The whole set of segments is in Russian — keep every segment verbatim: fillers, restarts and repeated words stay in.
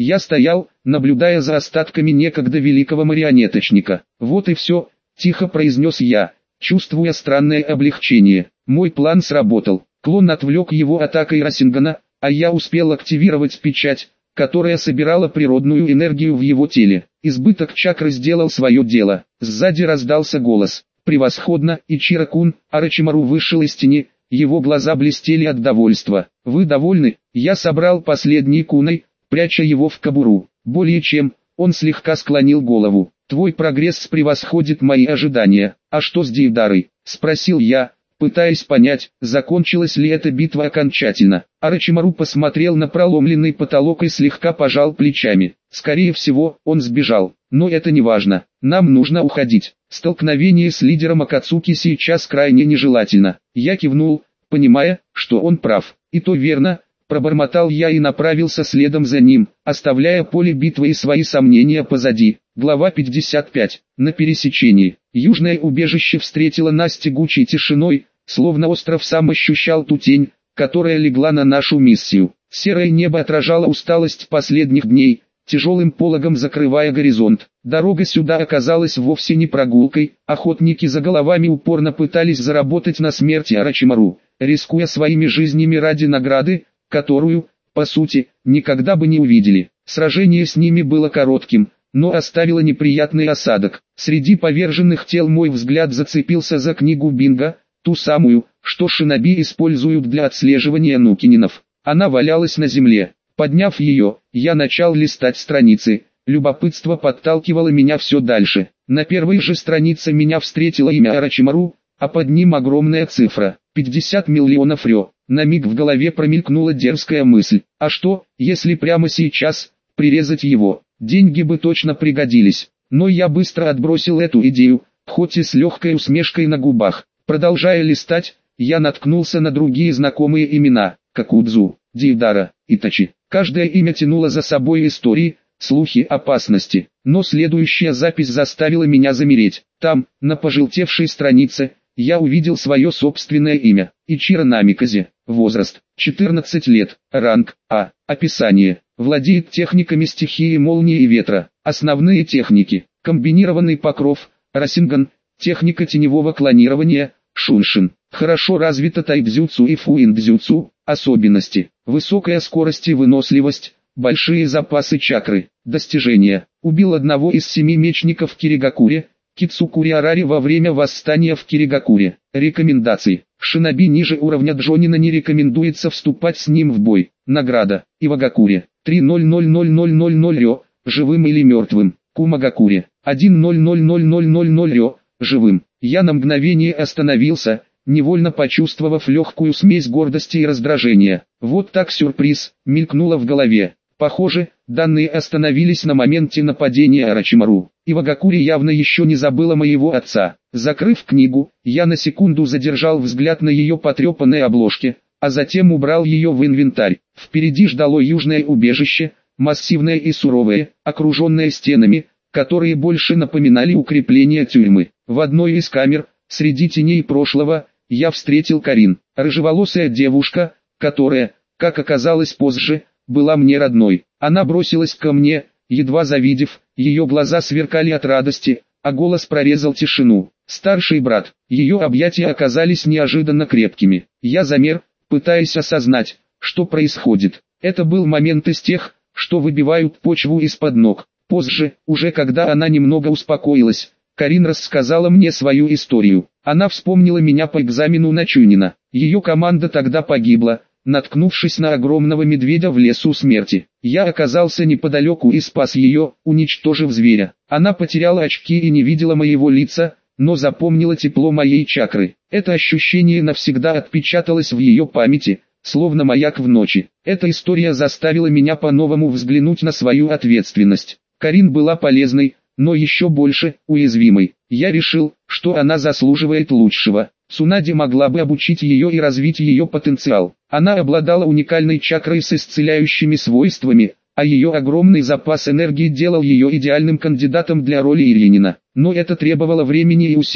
Я стоял, наблюдая за остатками некогда великого марионеточника. «Вот и все», — тихо произнес я, чувствуя странное облегчение. Мой план сработал. Клон отвлек его атакой Рассингана, а я успел активировать печать, которая собирала природную энергию в его теле. Избыток чакры сделал свое дело. Сзади раздался голос. «Превосходно, Ичиро-кун!» Орочимару вышел из тени, его глаза блестели от довольства. «Вы довольны?» Я собрал последний куной, пряча его в кобуру. «Более чем», он слегка склонил голову. «Твой прогресс превосходит мои ожидания». «А что с Дейвдарой?» — спросил я, пытаясь понять, закончилась ли эта битва окончательно. Орочимару посмотрел на проломленный потолок и слегка пожал плечами. «Скорее всего, он сбежал, но это не важно. Нам нужно уходить. Столкновение с лидером Акацуки сейчас крайне нежелательно». Я кивнул, понимая, что он прав. «И то верно», — пробормотал я и направился следом за ним, оставляя поле битвы и свои сомнения позади. Глава пятьдесят пять. На пересечении. Южное убежище встретило нас тягучей тишиной, словно остров сам ощущал ту тень, которая легла на нашу миссию. Серое небо отражало усталость последних дней, тяжелым пологом закрывая горизонт. Дорога сюда оказалась вовсе не прогулкой, охотники за головами упорно пытались заработать на смерти Орочимару, рискуя своими жизнями ради награды, которую, по сути, никогда бы не увидели. Сражение с ними было коротким, но оставило неприятный осадок. Среди поверженных тел мой взгляд зацепился за книгу Бинга, ту самую, что шиноби используют для отслеживания нукининов. Она валялась на земле. Подняв ее, я начал листать страницы. Любопытство подталкивало меня все дальше. На первой же странице меня встретило имя Орочимару, а под ним огромная цифра – пятьдесят миллионов рё. На миг в голове промелькнула дерзкая мысль. А что, если прямо сейчас прирезать его? Деньги бы точно пригодились. Но я быстро отбросил эту идею, хоть и с легкой усмешкой на губах. Продолжая листать, я наткнулся на другие знакомые имена – Какудзу, Дейвдара, Итачи. Каждое имя тянуло за собой истории, слухи, опасности. Но следующая запись заставила меня замереть. Там, на пожелтевшей странице, я увидел свое собственное имя – Ичиро Намиказе. Возраст – четырнадцать лет. Ранг – А. Описание. Владеет техниками стихии молнии и ветра. Основные техники. Комбинированный покров, Рассинган, техника теневого клонирования, Шуншин. Хорошо развита тайдзюцу и фуиндзюцу. Особенности. Высокая скорость и выносливость, большие запасы чакры. Достижения. Убил одного из семи мечников Киригакуре, Кицукури Арари во время восстания в Киригакуре. Рекомендации. Шиноби ниже уровня Джонина не рекомендуется вступать с ним в бой. Награда. Ивагакуре. три ноль ноль ноль ноль ноль ноль рё, живым или мертвым. Кумагакуре. один ноль ноль ноль ноль ноль ноль рё, живым. Я на мгновение остановился, невольно почувствовав легкую смесь гордости и раздражения. Вот так сюрприз, мелькнуло в голове. Похоже, данные остановились на моменте нападения Орочимару. Ивагакури явно еще не забыла моего отца. Закрыв книгу, я на секунду задержал взгляд на ее потрепанной обложке, а затем убрал ее в инвентарь. Впереди ждало южное убежище, массивное и суровое, окруженное стенами, которые больше напоминали укрепления тюрьмы. В одной из камер, среди теней прошлого, я встретил Карин, рыжеволосая девушка, которая, как оказалось позже, была мне родной. Она бросилась ко мне, едва завидев, ее глаза сверкали от радости, а голос прорезал тишину. Старший брат, ее объятия оказались неожиданно крепкими. Я замер, пытаясь осознать, что происходит. Это был момент из тех, что выбивают почву из-под ног. Позже, уже когда она немного успокоилась, Карин рассказала мне свою историю. Она вспомнила меня по экзамену на Чунина. Ее команда тогда погибла, наткнувшись на огромного медведя в лесу смерти. Я оказался неподалеку и спас ее, уничтожив зверя. Она потеряла очки и не видела моего лица, но запомнила тепло моей чакры. Это ощущение навсегда отпечаталось в ее памяти, словно маяк в ночи. Эта история заставила меня по-новому взглянуть на свою ответственность. Карин была полезной, но еще больше уязвимой. Я решил, что она заслуживает лучшего. Цунади могла бы обучить ее и развить ее потенциал. Она обладала уникальной чакрой с исцеляющими свойствами, а ее огромный запас энергии делал ее идеальным кандидатом для роли Иринина. Но это требовало времени и усилий.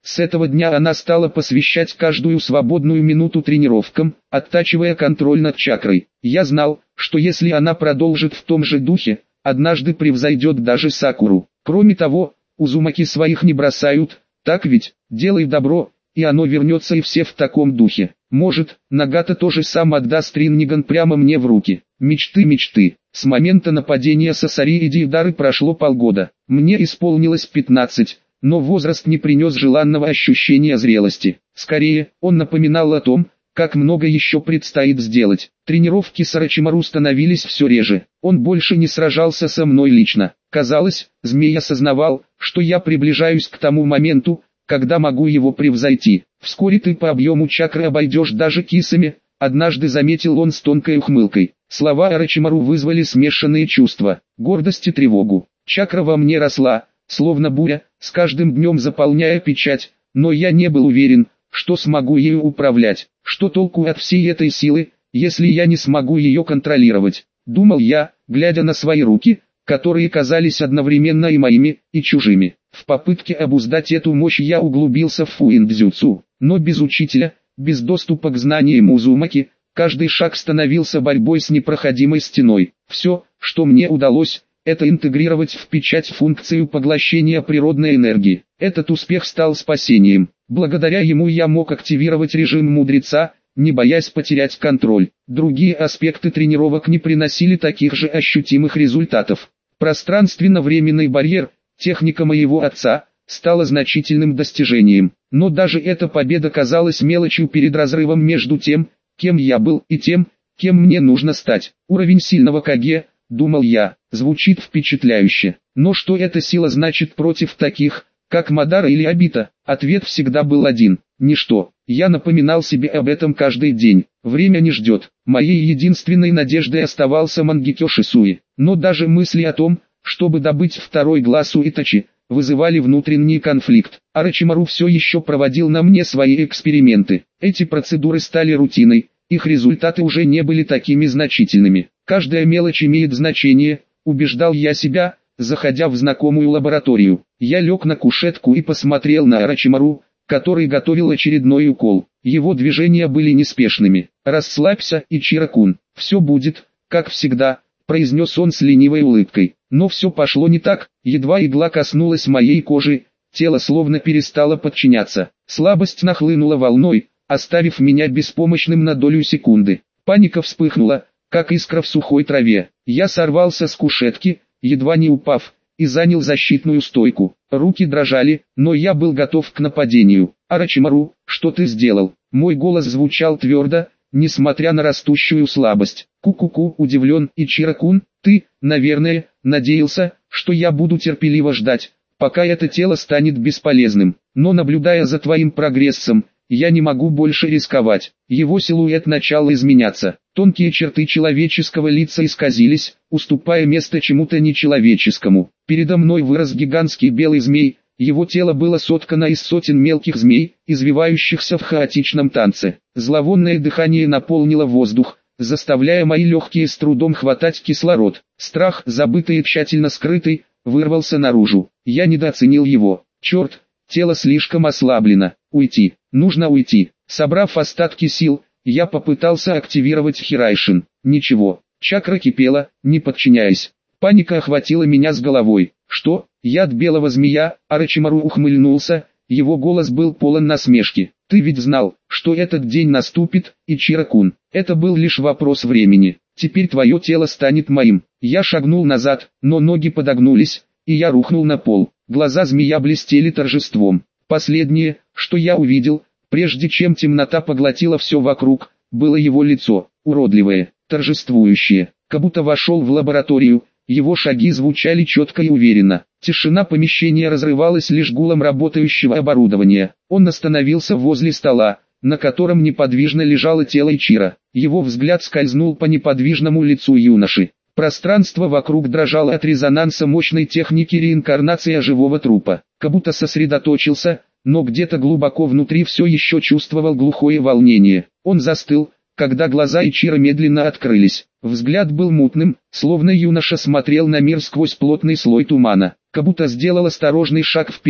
С этого дня она стала посвящать каждую свободную минуту тренировкам, оттачивая контроль над чакрой. Я знал, что если она продолжит в том же духе, однажды превзойдет даже Сакуру. Кроме того, Узумаки своих не бросают, так ведь, делай добро, и оно вернется, и все в таком духе. Может, Нагата тоже сам отдаст Ринниган прямо мне в руки. Мечты, мечты. С момента нападения Сасари и Дейдары прошло полгода. Мне исполнилось пятнадцать. Но возраст не принес желанного ощущения зрелости. Скорее, он напоминал о том, как много еще предстоит сделать. Тренировки с Орочимару становились все реже. Он больше не сражался со мной лично. Казалось, змей осознавал, что я приближаюсь к тому моменту, когда могу его превзойти. «Вскоре ты по объему чакры обойдешь даже кисами», однажды заметил он с тонкой ухмылкой. Слова Орочимару вызвали смешанные чувства, гордость и тревогу. Чакра во мне росла, словно буря, с каждым днем заполняя печать, но я не был уверен, что смогу ею управлять. Что толку от всей этой силы, если я не смогу ее контролировать? Думал я, глядя на свои руки, которые казались одновременно и моими, и чужими. В попытке обуздать эту мощь я углубился в фуиндзюцу, но без учителя, без доступа к знаниям Узумаки, каждый шаг становился борьбой с непроходимой стеной. Все, что мне удалось, это интегрировать в печать функцию поглощения природной энергии. Этот успех стал спасением. Благодаря ему я мог активировать режим мудреца, не боясь потерять контроль. Другие аспекты тренировок не приносили таких же ощутимых результатов. Пространственно-временный барьер, техника моего отца, стала значительным достижением. Но даже эта победа казалась мелочью перед разрывом между тем, кем я был, и тем, кем мне нужно стать. Уровень сильного Каге, думал я, звучит впечатляюще. Но что эта сила значит против таких, как Мадара или Обита? Ответ всегда был один – ничто. Я напоминал себе об этом каждый день. Время не ждет. Моей единственной надеждой оставался Мангекё Шисуи. Но даже мысли о том, чтобы добыть второй глаз у Итачи, вызывали внутренний конфликт. Орочимару все еще проводил на мне свои эксперименты. Эти процедуры стали рутиной, их результаты уже не были такими значительными. Каждая мелочь имеет значение, убеждал я себя, заходя в знакомую лабораторию. Я лег на кушетку и посмотрел на Орочимару, который готовил очередной укол. Его движения были неспешными. «Расслабься, Ичиро-кун, все будет, как всегда», — произнес он с ленивой улыбкой. Но все пошло не так, едва игла коснулась моей кожи, тело словно перестало подчиняться. Слабость нахлынула волной, оставив меня беспомощным на долю секунды. Паника вспыхнула, как искра в сухой траве. Я сорвался с кушетки, едва не упав, и занял защитную стойку. Руки дрожали, но я был готов к нападению. «Орочимару, что ты сделал?» Мой голос звучал твердо, несмотря на растущую слабость. «Ку-ку-ку», удивлен Ичиро-кун, «ты, наверное, надеялся, что я буду терпеливо ждать, пока это тело станет бесполезным. Но наблюдая за твоим прогрессом, я не могу больше рисковать». Его силуэт начал изменяться. Тонкие черты человеческого лица исказились, уступая место чему-то нечеловеческому. Передо мной вырос гигантский белый змей, его тело было соткано из сотен мелких змей, извивающихся в хаотичном танце. Зловонное дыхание наполнило воздух, заставляя мои легкие с трудом хватать кислород. Страх, забытый и тщательно скрытый, вырвался наружу. Я недооценил его. Черт, тело слишком ослаблено. Уйти, нужно уйти. Собрав остатки сил, я попытался активировать Хирайшин. Ничего, чакра кипела, не подчиняясь. Паника охватила меня с головой. Что? Яд белого змея? Орочимару ухмыльнулся, его голос был полон насмешки. Ты ведь знал, что этот день наступит, Ичиро-кун. Это был лишь вопрос времени. Теперь твое тело станет моим. Я шагнул назад, но ноги подогнулись, и я рухнул на пол. Глаза змея блестели торжеством. Последнее, что я увидел, прежде чем темнота поглотила все вокруг, было его лицо, уродливое, торжествующее. Как будто вошел в лабораторию, его шаги звучали четко и уверенно. Тишина помещения разрывалась лишь гулом работающего оборудования. Он остановился возле стола, на котором неподвижно лежало тело Ичиро. Его взгляд скользнул по неподвижному лицу юноши. Пространство вокруг дрожало от резонанса мощной техники реинкарнации живого трупа. Как будто сосредоточился, но где-то глубоко внутри все еще чувствовал глухое волнение. Он застыл, когда глаза Ичиро медленно открылись. Взгляд был мутным, словно юноша смотрел на мир сквозь плотный слой тумана. Как будто сделал осторожный шаг вперед,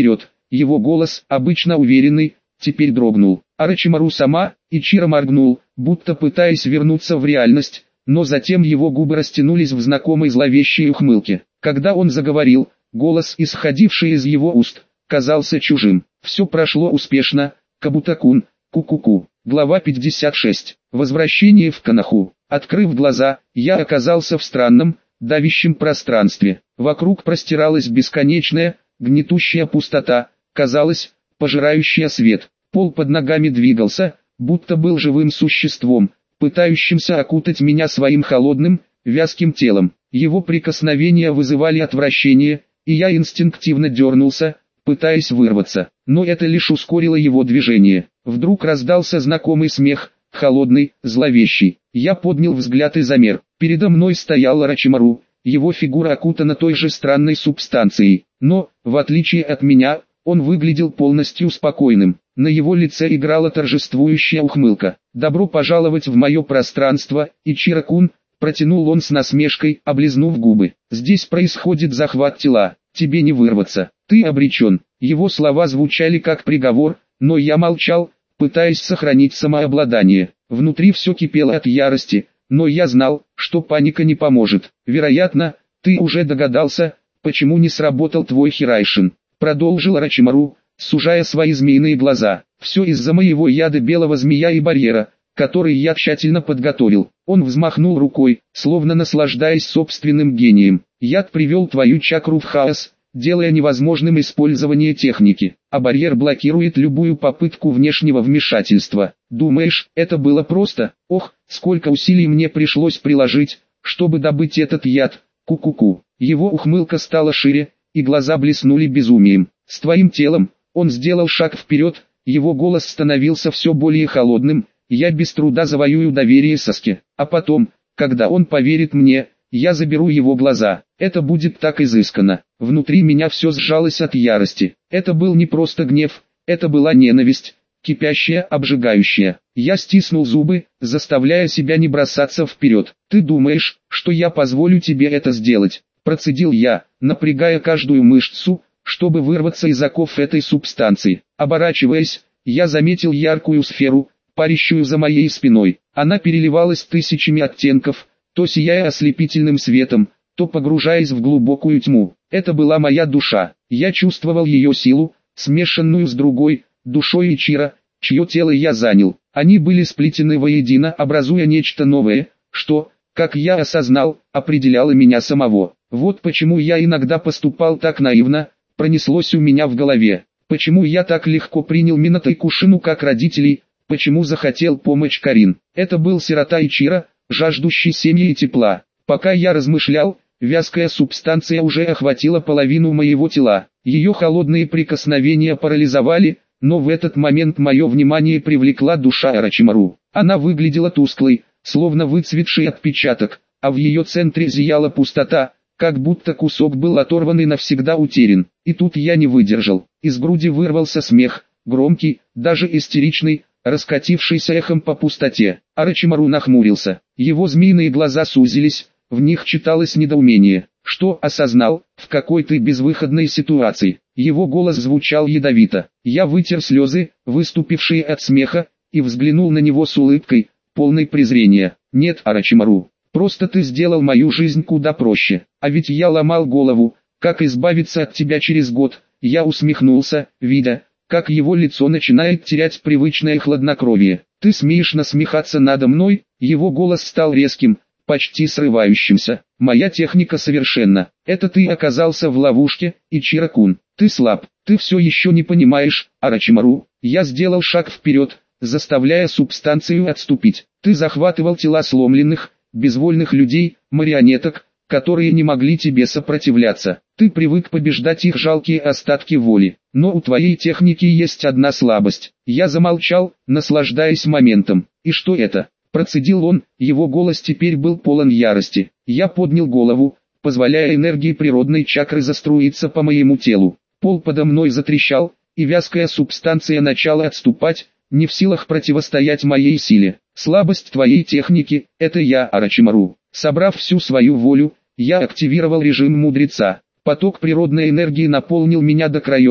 его голос, обычно уверенный, теперь дрогнул. Орочимару сама, Ичиро моргнул, будто пытаясь вернуться в реальность, но затем его губы растянулись в знакомой зловещей ухмылке. Когда он заговорил, голос, исходивший из его уст, казался чужим. Все прошло успешно, Кабута-кун, ку-ку-ку. Глава пятьдесят шесть. Возвращение в Коноху. Открыв глаза, я оказался в странном, давящем пространстве. Вокруг простиралась бесконечная, гнетущая пустота, казалось, пожирающая свет. Пол под ногами двигался, будто был живым существом, пытающимся окутать меня своим холодным, вязким телом. Его прикосновения вызывали отвращение, и я инстинктивно дернулся, пытаясь вырваться. Но это лишь ускорило его движение. Вдруг раздался знакомый смех, холодный, зловещий. Я поднял взгляд и замер. Передо мной стоял Орочимару, его фигура окутана той же странной субстанцией. Но, в отличие от меня, он выглядел полностью спокойным. На его лице играла торжествующая ухмылка. «Добро пожаловать в мое пространство, Ичиро-кун», протянул он с насмешкой, облизнув губы. «Здесь происходит захват тела, тебе не вырваться, ты обречен». Его слова звучали как приговор, но я молчал, пытаясь сохранить самообладание. Внутри все кипело от ярости, но я знал, что паника не поможет. «Вероятно, ты уже догадался, почему не сработал твой Хирайшин», продолжил Орочимару, сужая свои змеиные глаза. «Все из-за моего яда белого змея и барьера, который я тщательно подготовил». Он взмахнул рукой, словно наслаждаясь собственным гением. «Яд привел твою чакру в хаос, делая невозможным использование техники, а барьер блокирует любую попытку внешнего вмешательства. Думаешь, это было просто? Ох, сколько усилий мне пришлось приложить, чтобы добыть этот яд, ку-ку-ку». Его ухмылка стала шире, и глаза блеснули безумием. «С твоим телом», он сделал шаг вперед, его голос становился все более холодным, «я без труда завоюю доверие Саске, а потом, когда он поверит мне, я заберу его глаза. Это будет так изысканно». Внутри меня все сжалось от ярости. Это был не просто гнев, это была ненависть, кипящая, обжигающая. Я стиснул зубы, заставляя себя не бросаться вперед. «Ты думаешь, что я позволю тебе это сделать?» Процедил я, напрягая каждую мышцу, чтобы вырваться из оков этой субстанции. Оборачиваясь, я заметил яркую сферу, парящую за моей спиной. Она переливалась тысячами оттенков, то сияя ослепительным светом, то погружаясь в глубокую тьму. Это была моя душа. Я чувствовал ее силу, смешанную с другой, душой Ичиро, чье тело я занял. Они были сплетены воедино, образуя нечто новое, что, как я осознал, определяло меня самого. Вот почему я иногда поступал так наивно, пронеслось у меня в голове. Почему я так легко принял Минато и Кушину как родителей, почему захотел помочь Карин. Это был сирота Ичиро, жаждущий семьи и тепла. Пока я размышлял, вязкая субстанция уже охватила половину моего тела. Ее холодные прикосновения парализовали, но в этот момент мое внимание привлекла душа Орочимару. Она выглядела тусклой, словно выцветший отпечаток, а в ее центре зияла пустота, как будто кусок был оторван и навсегда утерян. И тут я не выдержал. Из груди вырвался смех, громкий, даже истеричный, раскатившийся эхом по пустоте. Орочимару нахмурился. Его змеиные глаза сузились, в них читалось недоумение. «Что осознал, в какой ты безвыходной ситуации?» Его голос звучал ядовито. Я вытер слезы, выступившие от смеха, и взглянул на него с улыбкой, полной презрения. «Нет, Орочимару, просто ты сделал мою жизнь куда проще. А ведь я ломал голову, как избавиться от тебя через год». Я усмехнулся, видя, как его лицо начинает терять привычное хладнокровие. «Ты смеешь насмехаться надо мной?» Его голос стал резким, почти срывающимся. «Моя техника совершенна. Это ты оказался в ловушке, Ичиро-кун. Ты слаб, ты все еще не понимаешь, Орочимару». Я сделал шаг вперед, заставляя субстанцию отступить. «Ты захватывал тела сломленных, безвольных людей, марионеток, которые не могли тебе сопротивляться. Ты привык побеждать их жалкие остатки воли. Но у твоей техники есть одна слабость». Я замолчал, наслаждаясь моментом. «И что это?» Процедил он, его голос теперь был полон ярости. Я поднял голову, позволяя энергии природной чакры заструиться по моему телу. Пол подо мной затрещал, и вязкая субстанция начала отступать, не в силах противостоять моей силе. «Слабость твоей техники – это я, Орочимару». Собрав всю свою волю, я активировал режим мудреца. Поток природной энергии наполнил меня до краев,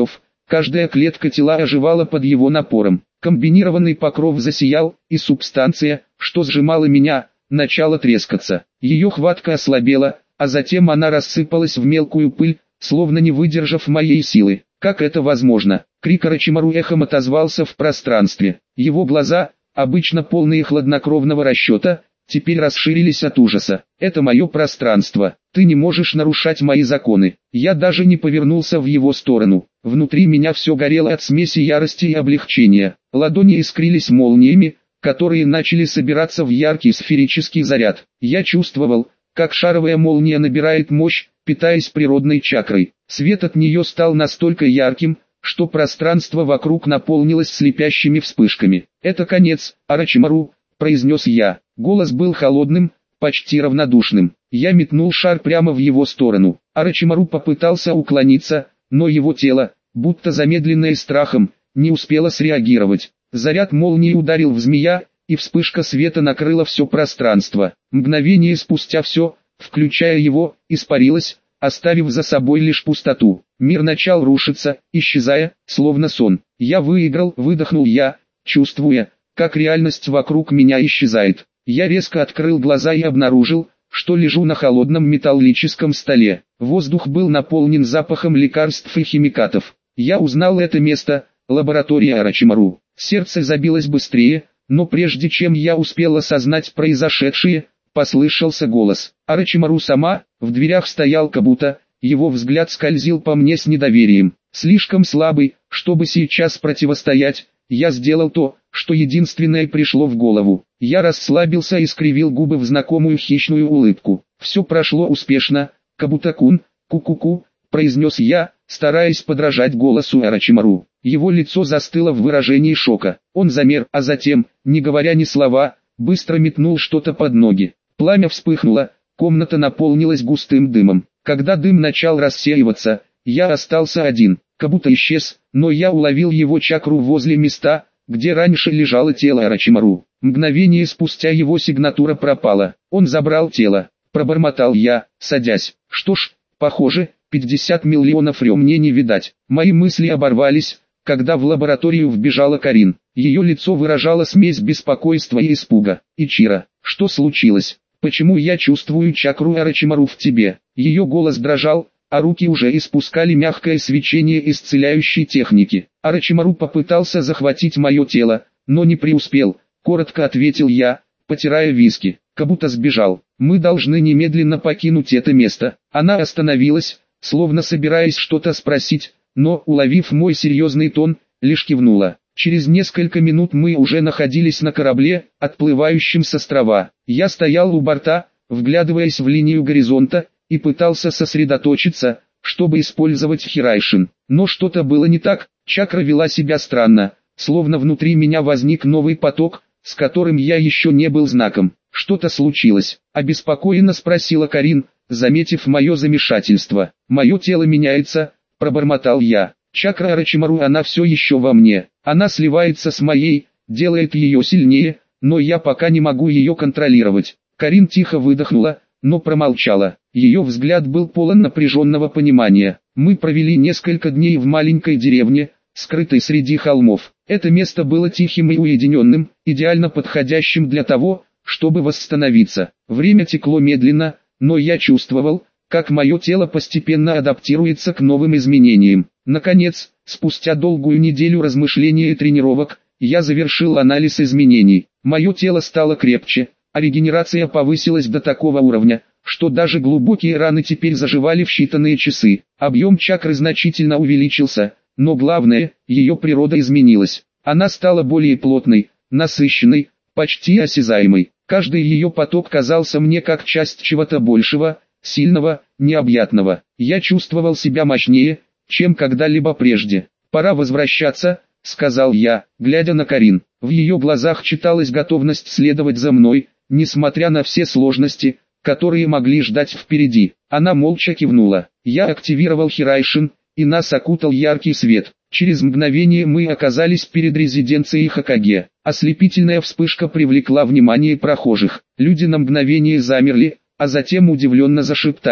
Каждая клетка тела оживала под его напором. Комбинированный покров засиял, и субстанция, что сжимала меня, начала трескаться. Ее хватка ослабела, а затем она рассыпалась в мелкую пыль, словно не выдержав моей силы. Как это возможно? Крик Орочимару эхом отозвался в пространстве. Его глаза, обычно полные хладнокровного расчета, теперь расширились от ужаса. Это мое пространство. Ты не можешь нарушать мои законы. Я даже не повернулся в его сторону. Внутри меня все горело от смеси ярости и облегчения. Ладони искрились молниями, которые начали собираться в яркий сферический заряд. Я чувствовал, как шаровая молния набирает мощь, питаясь природной чакрой. Свет от нее стал настолько ярким, что пространство вокруг наполнилось слепящими вспышками. «Это конец, Орочимару», — произнес я. Голос был холодным, почти равнодушным. Я метнул шар прямо в его сторону. Орочимару попытался уклониться, но его тело, будто замедленное страхом, не успело среагировать. Заряд молнии ударил в змея, и вспышка света накрыла все пространство. Мгновение спустя все, включая его, испарилось, оставив за собой лишь пустоту. Мир начал рушиться, исчезая, словно сон. «Я выиграл», — выдохнул я, чувствуя, как реальность вокруг меня исчезает. Я резко открыл глаза и обнаружил, что лежу на холодном металлическом столе. Воздух был наполнен запахом лекарств и химикатов. Я узнал это место, лаборатория Орочимару. Сердце забилось быстрее, но прежде чем я успел осознать произошедшее, послышался голос. Орочимару сама, в дверях стоял Кабуто, его взгляд скользил по мне с недоверием. Слишком слабый, чтобы сейчас противостоять, я сделал то, что единственное пришло в голову. Я расслабился и скривил губы в знакомую хищную улыбку. Все прошло успешно, Кабуто-кун, ку-ку-ку, произнес я, стараясь подражать голосу Орочимару. Его лицо застыло в выражении шока. Он замер, а затем, не говоря ни слова, быстро метнул что-то под ноги. Пламя вспыхнуло, комната наполнилась густым дымом. Когда дым начал рассеиваться, я остался один. Кабуто исчез, но я уловил его чакру возле места, где раньше лежало тело Орочимару. Мгновение спустя его сигнатура пропала. Он забрал тело. Пробормотал я, садясь. Что ж, похоже, пятьдесят миллионов рё мне не видать. Мои мысли оборвались, когда в лабораторию вбежала Карин. Ее лицо выражало смесь беспокойства и испуга. «Ичиро, что случилось? Почему я чувствую чакру Орочимару в тебе?» Ее голос дрожал, а руки уже испускали мягкое свечение исцеляющей техники. Орочимару попытался захватить мое тело, но не преуспел, коротко ответил я, потирая виски. Кабуто сбежал. Мы должны немедленно покинуть это место. Она остановилась, словно собираясь что-то спросить, но, уловив мой серьезный тон, лишь кивнула. Через несколько минут мы уже находились на корабле, отплывающем с острова. Я стоял у борта, вглядываясь в линию горизонта, и пытался сосредоточиться, чтобы использовать Хирайшин. Но что-то было не так, чакра вела себя странно, словно внутри меня возник новый поток, с которым я еще не был знаком. «Что-то случилось?» – обеспокоенно спросила Карин, заметив мое замешательство. «Мое тело меняется», – пробормотал я. «Чакра Орочимару, она все еще во мне. Она сливается с моей, делает ее сильнее, но я пока не могу ее контролировать». Карин тихо выдохнула, но промолчала. Ее взгляд был полон напряженного понимания. Мы провели несколько дней в маленькой деревне, скрытой среди холмов. Это место было тихим и уединенным, идеально подходящим для того, чтобы восстановиться. Время текло медленно, но я чувствовал, как мое тело постепенно адаптируется к новым изменениям. Наконец, спустя долгую неделю размышлений и тренировок, я завершил анализ изменений. Мое тело стало крепче, а регенерация повысилась до такого уровня, что даже глубокие раны теперь заживали в считанные часы. Объем чакры значительно увеличился, но главное, ее природа изменилась. Она стала более плотной, насыщенной, почти осязаемой. Каждый ее поток казался мне как часть чего-то большего, сильного, необъятного. Я чувствовал себя мощнее, чем когда-либо прежде. «Пора возвращаться», — сказал я, глядя на Карин. В ее глазах читалась готовность следовать за мной, несмотря на все сложности, которые могли ждать впереди. Она молча кивнула. Я активировал Хирайшин, и нас окутал яркий свет. Через мгновение мы оказались перед резиденцией Хокаге. Ослепительная вспышка привлекла внимание прохожих. Люди на мгновение замерли, а затем удивленно зашептались.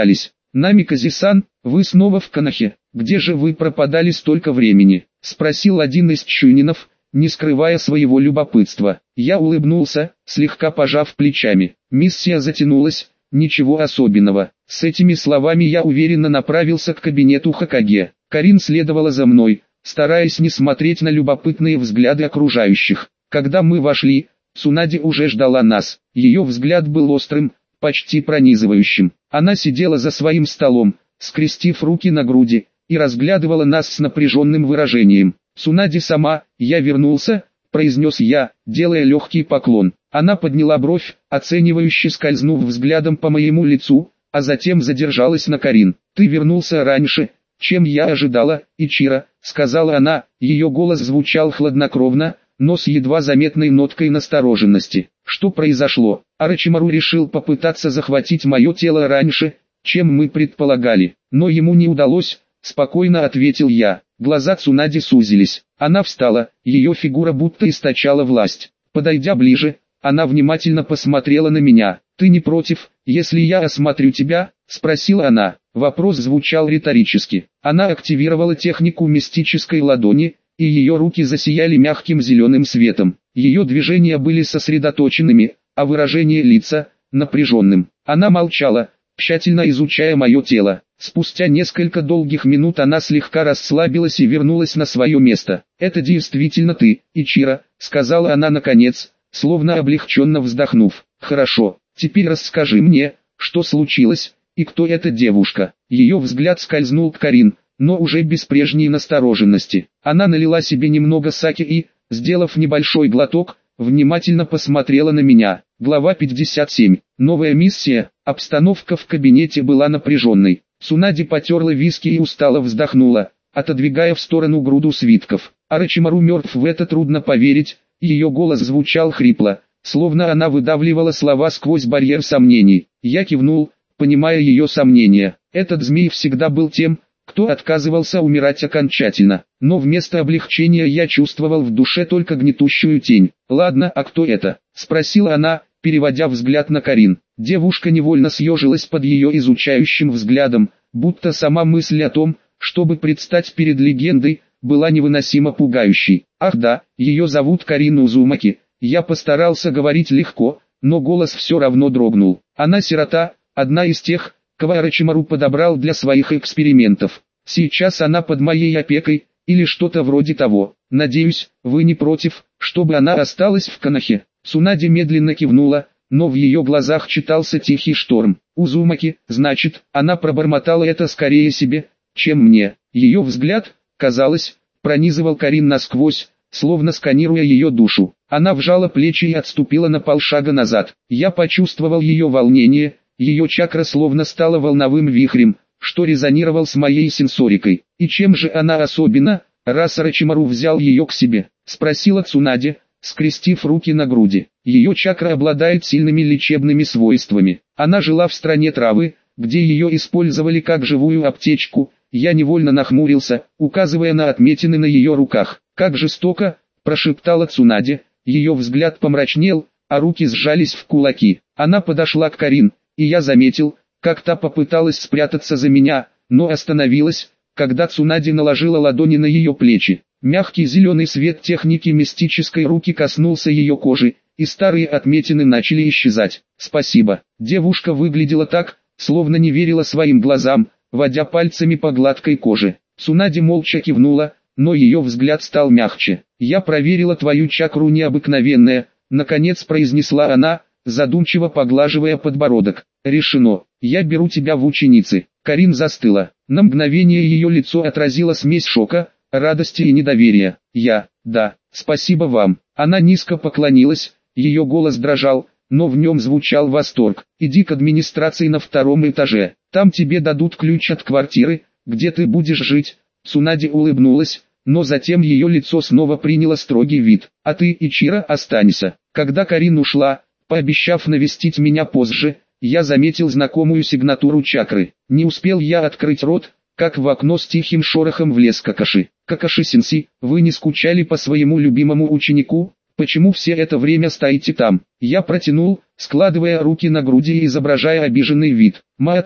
«Намикази-сан, вы снова в Конохе? Где же вы пропадали столько времени?» — спросил один из чунинов, не скрывая своего любопытства. Я улыбнулся, слегка пожав плечами. Миссия затянулась, ничего особенного. С этими словами я уверенно направился к кабинету Хокаге. Карин следовала за мной, стараясь не смотреть на любопытные взгляды окружающих. Когда мы вошли, Цунади уже ждала нас. Ее взгляд был острым, почти пронизывающим. Она сидела за своим столом, скрестив руки на груди, и разглядывала нас с напряженным выражением. «Цунади сама, я вернулся», — произнес я, делая легкий поклон. Она подняла бровь, оценивающе скользнув взглядом по моему лицу, а затем задержалась на Карин. «Ты вернулся раньше, чем я ожидала, Ичиро», — сказала она. Ее голос звучал хладнокровно, но с едва заметной ноткой настороженности. «Что произошло? Орочимару решил попытаться захватить мое тело раньше, чем мы предполагали, но ему не удалось», — спокойно ответил я. Глаза Цунади сузились. Она встала, ее фигура будто источала власть. Подойдя ближе, она внимательно посмотрела на меня. «Ты не против, если я осмотрю тебя?» — спросила она. Вопрос звучал риторически. Она активировала технику мистической ладони, и ее руки засияли мягким зеленым светом. Ее движения были сосредоточенными, а выражение лица — напряженным. Она молчала, тщательно изучая мое тело. Спустя несколько долгих минут она слегка расслабилась и вернулась на свое место. «Это действительно ты, Ичиро», — сказала она наконец, словно облегченно вздохнув. «Хорошо, теперь расскажи мне, что случилось, и кто эта девушка». Ее взгляд скользнул к Карин, но уже без прежней настороженности. Она налила себе немного саке и, сделав небольшой глоток, внимательно посмотрела на меня. Глава пятьдесят семь. Новая миссия. Обстановка в кабинете была напряженной. Цунади потерла виски и устало вздохнула, отодвигая в сторону груду свитков. Орочимару мертв, в это трудно поверить. Ее голос звучал хрипло, словно она выдавливала слова сквозь барьер сомнений. Я кивнул, понимая ее сомнения. Этот змей всегда был тем, кто отказывался умирать окончательно, но вместо облегчения я чувствовал в душе только гнетущую тень. «Ладно, а кто это?» — спросила она, переводя взгляд на Карин. Девушка невольно съежилась под ее изучающим взглядом, будто сама мысль о том, чтобы предстать перед легендой, была невыносимо пугающей. «Ах да, ее зовут Карин Узумаки». Я постарался говорить легко, но голос все равно дрогнул. Она сирота, одна из тех, кого Орочимару подобрал для своих экспериментов. Сейчас она под моей опекой, или что-то вроде того. Надеюсь, вы не против, чтобы она осталась в Конохе. Цунади медленно кивнула, но в ее глазах читался тихий шторм. «Узумаки, значит», она пробормотала это скорее себе, чем мне. Ее взгляд, казалось, пронизывал Карин насквозь, словно сканируя ее душу. Она вжала плечи и отступила на полшага назад. Я почувствовал ее волнение, ее чакра словно стала волновым вихрем, что резонировал с моей сенсорикой. «И чем же она особенна, раз Орочимару взял ее к себе?» — спросила Цунади, скрестив руки на груди. «Ее чакра обладает сильными лечебными свойствами. Она жила в стране травы, где ее использовали как живую аптечку». Я невольно нахмурился, указывая на отметины на ее руках. «Как жестоко!» — прошептала Цунади. Ее взгляд помрачнел, а руки сжались в кулаки. Она подошла к Карин, и я заметил, как та попыталась спрятаться за меня, но остановилась, когда Цунади наложила ладони на ее плечи. Мягкий зеленый свет техники мистической руки коснулся ее кожи, и старые отметины начали исчезать. «Спасибо». Девушка выглядела так, словно не верила своим глазам, водя пальцами по гладкой коже. Цунади молча кивнула, но ее взгляд стал мягче. «Я проверила твою чакру необыкновенная», — наконец произнесла она, задумчиво поглаживая подбородок. «Решено, я беру тебя в ученицы». Карин застыла. На мгновение ее лицо отразило смесь шока, радости и недоверия. «Я, да, спасибо вам». Она низко поклонилась, ее голос дрожал, но в нем звучал восторг. «Иди к администрации на втором этаже, там тебе дадут ключ от квартиры, где ты будешь жить». Цунади улыбнулась, но затем ее лицо снова приняло строгий вид. «А ты, Ичиро, останься». Когда Карин ушла, пообещав навестить меня позже, я заметил знакомую сигнатуру чакры. Не успел я открыть рот, как в окно с тихим шорохом влез Какаши. «Какаши-сенси, вы не скучали по своему любимому ученику? Почему все это время стоите там?» Я протянул, складывая руки на груди и изображая обиженный вид. «Ма, ты,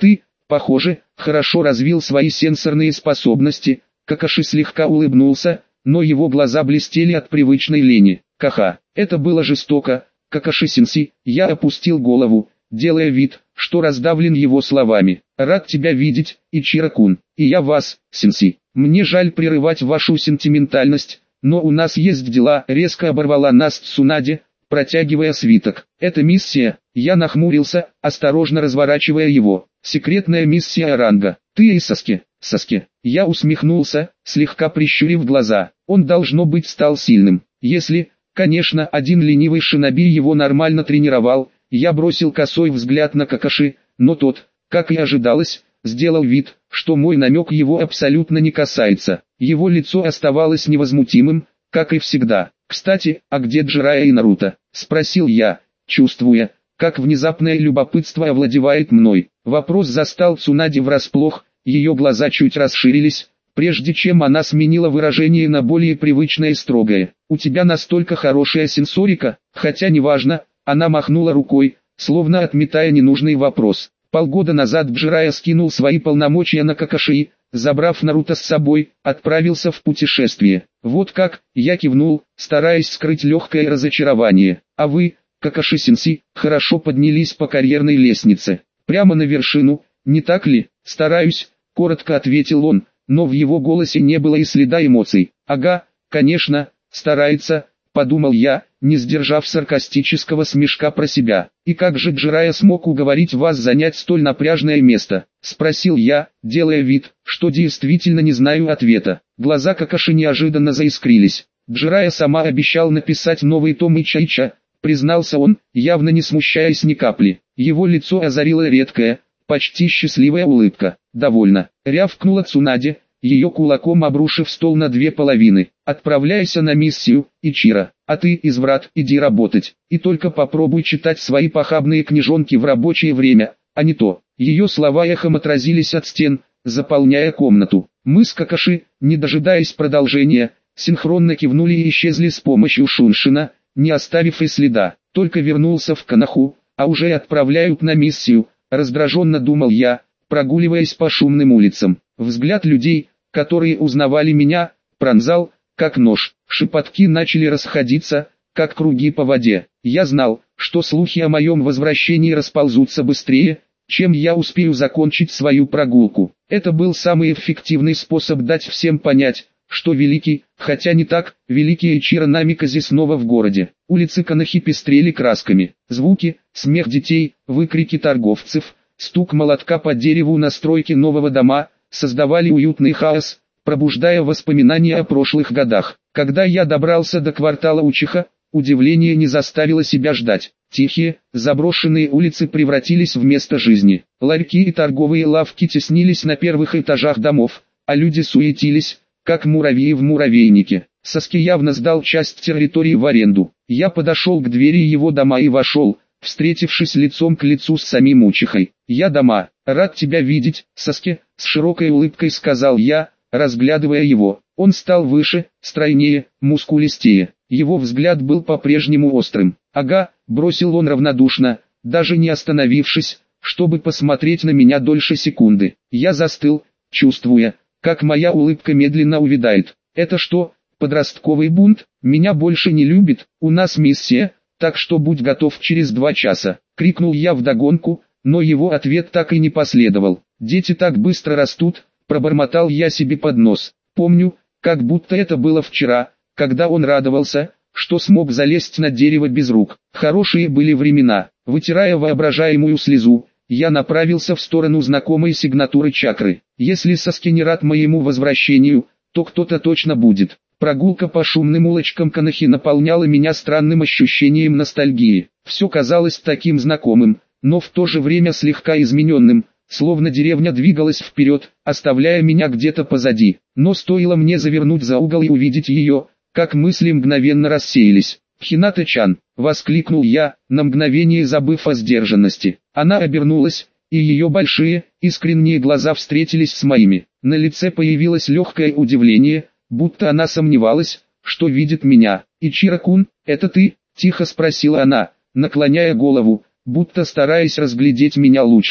Похоже, хорошо развил свои сенсорные способности. Какаши слегка улыбнулся, но его глаза блестели от привычной лени. Ха-ха, это было жестоко. Какаши-сенси, я опустил голову, делая вид, что раздавлен его словами. Рад тебя видеть, Ичиро-кун, и я вас, сенси. Мне жаль прерывать вашу сентиментальность, но у нас есть дела. Резко оборвала нас Цунаде, протягивая свиток. Это миссия. Я нахмурился, осторожно разворачивая его. Секретная миссия Оранга. Ты и Саске. Саске. Я усмехнулся, слегка прищурив глаза. Он должно быть стал сильным. Если, конечно, один ленивый шиноби его нормально тренировал. Я бросил косой взгляд на Какаши, но тот, как и ожидалось, сделал вид, что мой намек его абсолютно не касается. Его лицо оставалось невозмутимым, как и всегда. «Кстати, а где Джирайя и Наруто?» – спросил я, чувствуя, как внезапное любопытство овладевает мной. Вопрос застал Цунаде врасплох, ее глаза чуть расширились, прежде чем она сменила выражение на более привычное и строгое. «У тебя настолько хорошая сенсорика, хотя неважно», – она махнула рукой, словно отметая ненужный вопрос. Полгода назад Джирайя скинул свои полномочия на Какаши, забрав Наруто с собой, отправился в путешествие. Вот как, я кивнул, стараясь скрыть легкое разочарование. А вы, Какаши-сенси, хорошо поднялись по карьерной лестнице. Прямо на вершину, не так ли? Стараюсь, коротко ответил он, но в его голосе не было и следа эмоций. Ага, конечно, старается, подумал я, не сдержав саркастического смешка про себя. «И как же Джирайя смог уговорить вас занять столь напряжное место?» – спросил я, делая вид, что действительно не знаю ответа. Глаза Какаши неожиданно заискрились. «Джирайя сама обещал написать новый том Ича-Ича», – признался он, явно не смущаясь ни капли. Его лицо озарила редкая, почти счастливая улыбка. «Довольно», – рявкнула Цунаде, ее кулаком обрушив стол на две половины. «Отправляйся на миссию, Ичиро, а ты, изврат, иди работать, и только попробуй читать свои похабные книжонки в рабочее время, а не то». Ее слова эхом отразились от стен, заполняя комнату. Мы с Какаши, не дожидаясь продолжения, синхронно кивнули и исчезли с помощью Шуншина, не оставив и следа. Только вернулся в Коноху, а уже отправляют на миссию, раздраженно думал я, прогуливаясь по шумным улицам. Взгляд людей, которые узнавали меня, пронзал, как нож. Шепотки начали расходиться, как круги по воде. Я знал, что слухи о моем возвращении расползутся быстрее, чем я успею закончить свою прогулку. Это был самый эффективный способ дать всем понять, что великий, хотя не так, великий Ичиро Намиказе снова в городе. Улицы Конохи пестрели красками. Звуки, смех детей, выкрики торговцев, стук молотка по дереву на стройке нового дома создавали уютный хаос, пробуждая воспоминания о прошлых годах. Когда я добрался до квартала Учиха, удивление не заставило себя ждать. Тихие, заброшенные улицы превратились в место жизни. Ларьки и торговые лавки теснились на первых этажах домов, а люди суетились, как муравьи в муравейнике. Саски явно сдал часть территории в аренду. Я подошел к двери его дома и вошел, встретившись лицом к лицу с самим Учихой. «Я дома, рад тебя видеть, Саски», — с широкой улыбкой сказал я, разглядывая его. Он стал выше, стройнее, мускулистее. Его взгляд был по-прежнему острым. «Ага», — бросил он равнодушно, даже не остановившись, чтобы посмотреть на меня дольше секунды. Я застыл, чувствуя, как моя улыбка медленно увядает. «Это что, подростковый бунт? Меня больше не любит, у нас миссия, так что будь готов через два часа», — крикнул я вдогонку, но его ответ так и не последовал. «Дети так быстро растут», — пробормотал я себе под нос. Помню, как будто это было вчера, когда он радовался, что смог залезть на дерево без рук. Хорошие были времена. Вытирая воображаемую слезу, я направился в сторону знакомой сигнатуры чакры. Если Саски не рад моему возвращению, то кто-то точно будет. Прогулка по шумным улочкам Конохи наполняла меня странным ощущением ностальгии. Все казалось таким знакомым, но в то же время слегка измененным, словно деревня двигалась вперед, оставляя меня где-то позади. Но стоило мне завернуть за угол и увидеть ее, как мысли мгновенно рассеялись. «Хината-чан!» — воскликнул я, на мгновение забыв о сдержанности. Она обернулась, и ее большие, искренние глаза встретились с моими. На лице появилось легкое удивление, будто она сомневалась, что видит меня. «Ичиро-кун, это ты?» — тихо спросила она, наклоняя голову, будто стараясь разглядеть меня лучше.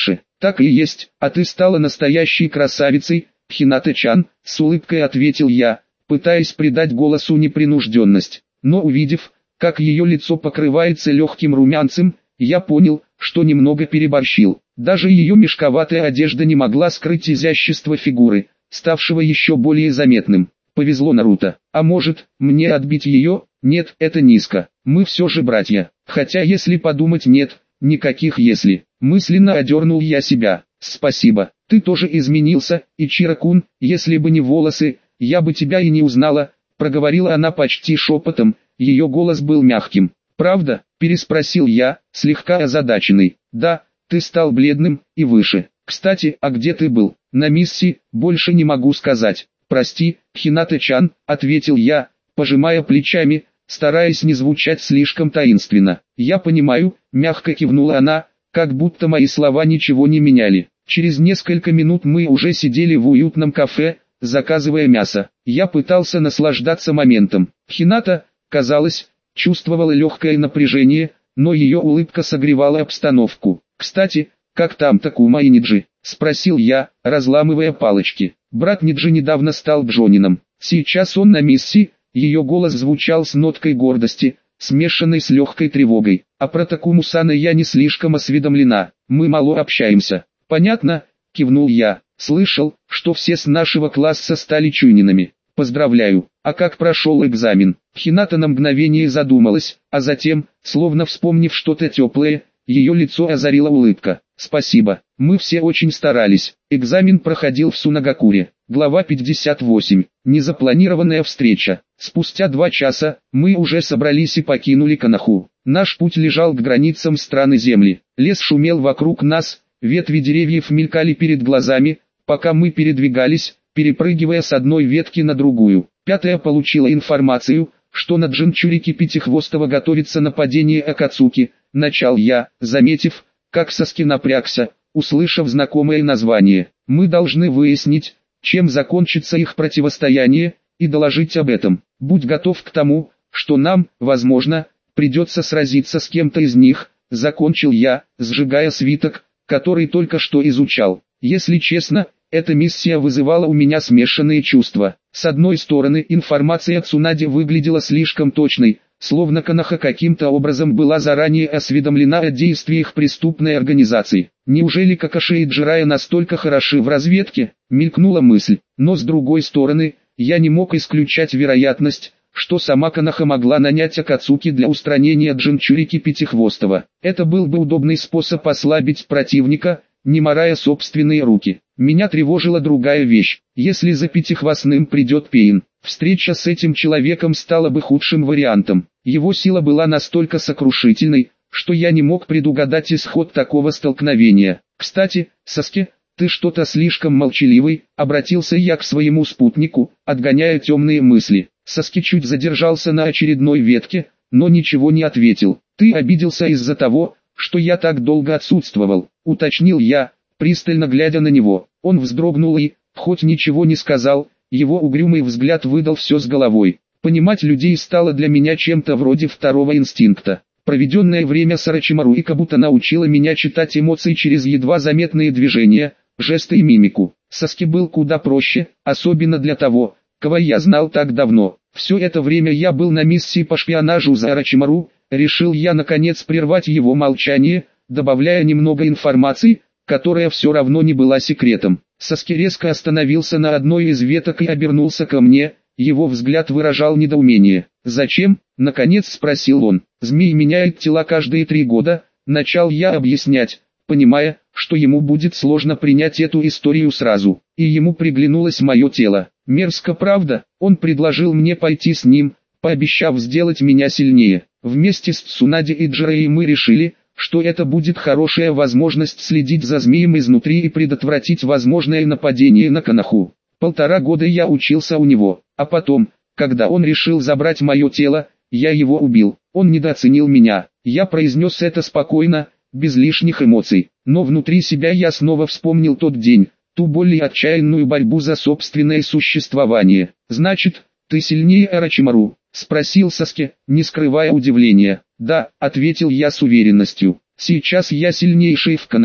Так и есть, а ты стала настоящей красавицей, Хината-чан, с улыбкой ответил я, пытаясь придать голосу непринужденность. Но увидев, как ее лицо покрывается легким румянцем, я понял, что немного переборщил. Даже ее мешковатая одежда не могла скрыть изящество фигуры, ставшего еще более заметным. Повезло Наруто. А может, мне отбить ее? Нет, это низко. Мы все же братья. Хотя если подумать, нет, никаких если. Мысленно одернул я себя. Спасибо. Ты тоже изменился, Ичиро-кун, если бы не волосы, я бы тебя и не узнала, проговорила она почти шепотом, ее голос был мягким. Правда? Переспросил я, слегка озадаченный. Да, ты стал бледным и выше. Кстати, а где ты был? На миссии, больше не могу сказать. Прости, Хината-чан, ответил я, пожимая плечами, стараясь не звучать слишком таинственно. Я понимаю, мягко кивнула она, как будто мои слова ничего не меняли. Через несколько минут мы уже сидели в уютном кафе, заказывая мясо. Я пытался наслаждаться моментом. Хината, казалось, чувствовала легкое напряжение, но ее улыбка согревала обстановку. «Кстати, как там Такума и Ниджи?» – спросил я, разламывая палочки. Брат Ниджи недавно стал Джонином. Сейчас он на миссии, ее голос звучал с ноткой гордости, смешанной с легкой тревогой. А про Такуму-сана я не слишком осведомлена, мы мало общаемся. «Понятно», – кивнул я. «Слышал, что все с нашего класса стали чунинами. Поздравляю. А как прошел экзамен?» Хината на мгновение задумалась, а затем, словно вспомнив что-то теплое, ее лицо озарила улыбка. «Спасибо. Мы все очень старались. Экзамен проходил в Сунагакуре». Глава пятьдесят восемь. Незапланированная встреча. Спустя два часа, мы уже собрались и покинули Коноху. Наш путь лежал к границам страны Земли. Лес шумел вокруг нас, ветви деревьев мелькали перед глазами, пока мы передвигались, перепрыгивая с одной ветки на другую. Пятая получила информацию, что на Джинчурике Пятихвостого готовится нападение Акацуки. Начал я, заметив, как Саски напрягся, услышав знакомое название. Мы должны выяснить, чем закончится их противостояние, и доложить об этом. Будь готов к тому, что нам, возможно, придется сразиться с кем-то из них, закончил я, сжигая свиток, который только что изучал. Если честно, эта миссия вызывала у меня смешанные чувства. С одной стороны, информация от Цунаде выглядела слишком точной, словно Коноха каким-то образом была заранее осведомлена о действиях преступной организации. Неужели Какаши и Джирая настолько хороши в разведке? Мелькнула мысль. Но с другой стороны, я не мог исключать вероятность, что сама Коноха могла нанять Акацуки для устранения Джинчурики Пятихвостого. Это был бы удобный способ ослабить противника, не морая собственные руки. Меня тревожила другая вещь. Если за Пятихвостным придет Пейн, встреча с этим человеком стала бы худшим вариантом. Его сила была настолько сокрушительной, что я не мог предугадать исход такого столкновения. Кстати, Саски, ты что-то слишком молчаливый, обратился я к своему спутнику, отгоняя темные мысли. Саски чуть задержался на очередной ветке, но ничего не ответил. Ты обиделся из-за того, что я так долго отсутствовал, уточнил я, пристально глядя на него. Он вздрогнул и, хоть ничего не сказал, его угрюмый взгляд выдал все с головой. Понимать людей стало для меня чем-то вроде второго инстинкта. Проведенное время с Орочимару и Кабуто научило меня читать эмоции через едва заметные движения, жесты и мимику. Саски был куда проще, особенно для того, кого я знал так давно. Все это время я был на миссии по шпионажу за Орочимару, решил я наконец прервать его молчание, добавляя немного информации, которая все равно не была секретом. Саски резко остановился на одной из веток и обернулся ко мне, его взгляд выражал недоумение. «Зачем?» – наконец спросил он. «Змей меняет тела каждые три года», – начал я объяснять, понимая, что ему будет сложно принять эту историю сразу. И ему приглянулось мое тело. Мерзко, правда? Он предложил мне пойти с ним, пообещав сделать меня сильнее. Вместе с Цунаде и Джирой мы решили, что это будет хорошая возможность следить за змеем изнутри и предотвратить возможное нападение на Коноху. Полтора года я учился у него, а потом, когда он решил забрать мое тело, я его убил. Он недооценил меня. Я произнес это спокойно, без лишних эмоций. Но внутри себя я снова вспомнил тот день, ту более отчаянную борьбу за собственное существование. «Значит, ты сильнее Орочимару?» – спросил Саски, не скрывая удивления. «Да», – ответил я с уверенностью. «Сейчас я сильнейший в Конохе.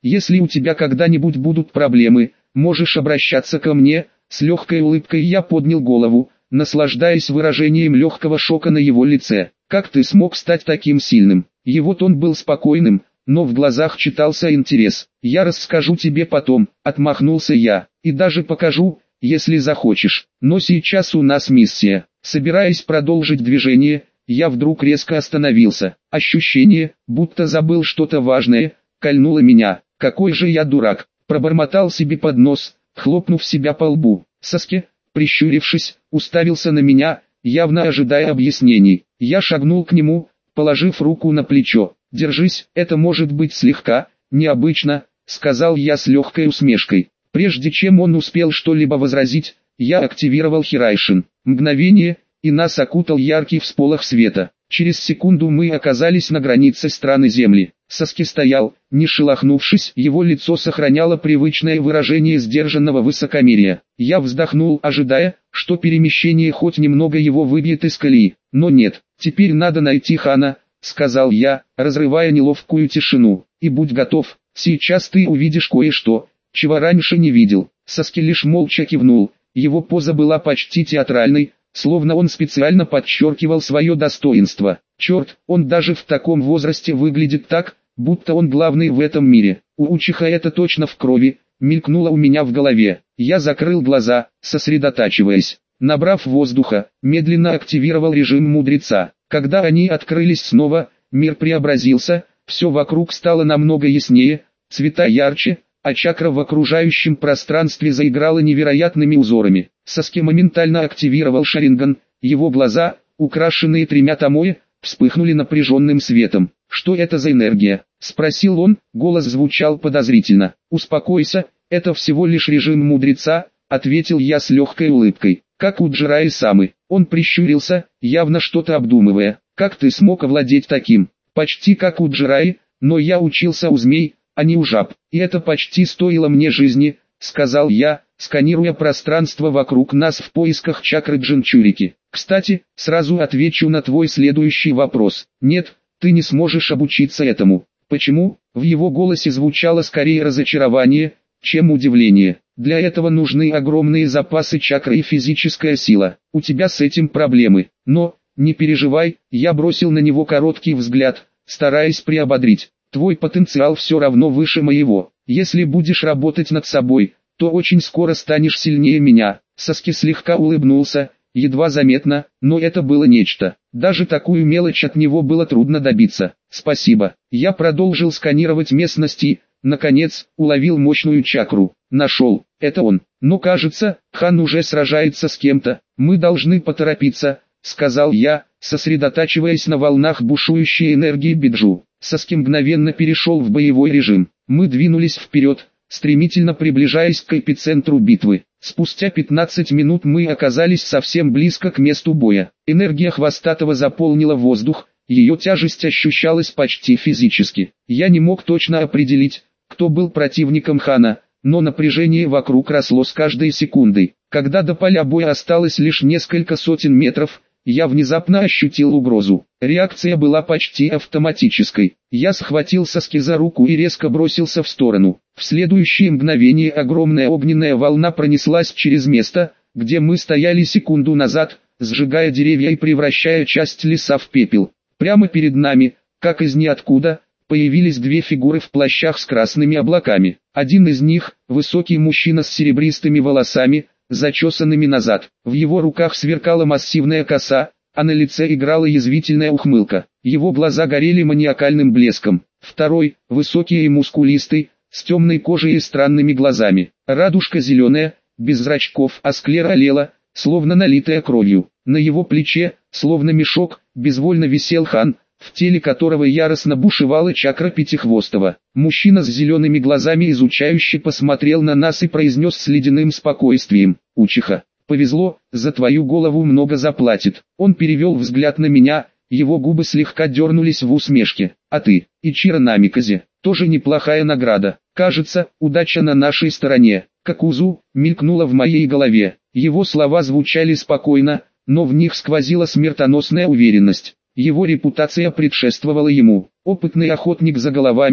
Если у тебя когда-нибудь будут проблемы, можешь обращаться ко мне. С легкой улыбкой я поднял голову, наслаждаясь выражением легкого шока на его лице. Как ты смог стать таким сильным? Его тон был спокойным, но в глазах читался интерес. Я расскажу тебе потом, отмахнулся я, и даже покажу, если захочешь. Но сейчас у нас миссия. Собираясь продолжить движение, я вдруг резко остановился. Ощущение, будто забыл что-то важное, кольнуло меня. Какой же я дурак, пробормотал себе под нос, хлопнув себя по лбу. Саски, прищурившись, уставился на меня, явно ожидая объяснений. Я шагнул к нему, положив руку на плечо. «Держись, это может быть слегка необычно», — сказал я с легкой усмешкой. Прежде чем он успел что-либо возразить, я активировал Хирайшин. Мгновение, и нас окутал яркий всполох света. Через секунду мы оказались на границе страны Земли. Саски стоял, не шелохнувшись, его лицо сохраняло привычное выражение сдержанного высокомерия. Я вздохнул, ожидая, что перемещение хоть немного его выбьет из колеи. Но нет, теперь надо найти Хана, сказал я, разрывая неловкую тишину. И будь готов, сейчас ты увидишь кое-что, чего раньше не видел. Саски лишь молча кивнул, его поза была почти театральной, словно он специально подчеркивал свое достоинство. Черт, он даже в таком возрасте выглядит так, будто он главный в этом мире. У Учиха это точно в крови, мелькнуло у меня в голове. Я закрыл глаза, сосредотачиваясь. Набрав воздуха, медленно активировал режим мудреца. Когда они открылись снова, мир преобразился, все вокруг стало намного яснее, цвета ярче, а чакра в окружающем пространстве заиграла невероятными узорами. Саски моментально активировал Шаринган, его глаза, украшенные тремя томоэ, вспыхнули напряженным светом. «Что это за энергия?» – спросил он, голос звучал подозрительно. «Успокойся, это всего лишь режим мудреца», – ответил я с легкой улыбкой. «Как у Джираи-самы». Он прищурился, явно что-то обдумывая. «Как ты смог овладеть таким?» «Почти как у Джираи, но я учился у змей, а не у жаб, и это почти стоило мне жизни», — сказал я, сканируя пространство вокруг нас в поисках чакры Джинчурики. «Кстати, сразу отвечу на твой следующий вопрос. Нет, ты не сможешь обучиться этому». «Почему?» В его голосе звучало скорее разочарование, чем удивление. «Для этого нужны огромные запасы чакры и физическая сила. У тебя с этим проблемы. Но, не переживай», я бросил на него короткий взгляд, стараясь приободрить. «Твой потенциал все равно выше моего. Если будешь работать над собой, то очень скоро станешь сильнее меня». Саски слегка улыбнулся, едва заметно, но это было нечто. Даже такую мелочь от него было трудно добиться. «Спасибо». Я продолжил сканировать местности, наконец, уловил мощную чакру. Нашел. Это он. Но кажется, Хан уже сражается с кем-то. «Мы должны поторопиться», — сказал я, сосредотачиваясь на волнах бушующей энергии Биджу. Саски мгновенно перешел в боевой режим. Мы двинулись вперед, стремительно приближаясь к эпицентру битвы. Спустя пятнадцать минут мы оказались совсем близко к месту боя. Энергия Хвостатого заполнила воздух, ее тяжесть ощущалась почти физически. Я не мог точно определить, кто был противником Хана, но напряжение вокруг росло с каждой секундой. Когда до поля боя осталось лишь несколько сотен метров, я внезапно ощутил угрозу. Реакция была почти автоматической. Я схватил Саски за руку и резко бросился в сторону. В следующее мгновение огромная огненная волна пронеслась через место, где мы стояли секунду назад, сжигая деревья и превращая часть леса в пепел. Прямо перед нами, как из ниоткуда, появились две фигуры в плащах с красными облаками. Один из них, высокий мужчина с серебристыми волосами, зачесанными назад. В его руках сверкала массивная коса, а на лице играла язвительная ухмылка. Его глаза горели маниакальным блеском. Второй, высокий и мускулистый, с темной кожей и странными глазами. Радужка зеленая, без зрачков, а склера олела, словно налитая кровью. На его плече, словно мешок, безвольно висел Хан, в теле которого яростно бушевала чакра Пятихвостого. Мужчина с зелеными глазами изучающе посмотрел на нас и произнес с ледяным спокойствием: «Учиха, повезло, за твою голову много заплатит». Он перевел взгляд на меня, его губы слегка дернулись в усмешке. «А ты, Ичиро Намиказе, тоже неплохая награда. Кажется, удача на нашей стороне». «Какузу», мелькнуло в моей голове. Его слова звучали спокойно, но в них сквозила смертоносная уверенность. Его репутация предшествовала ему. Опытный охотник за головами,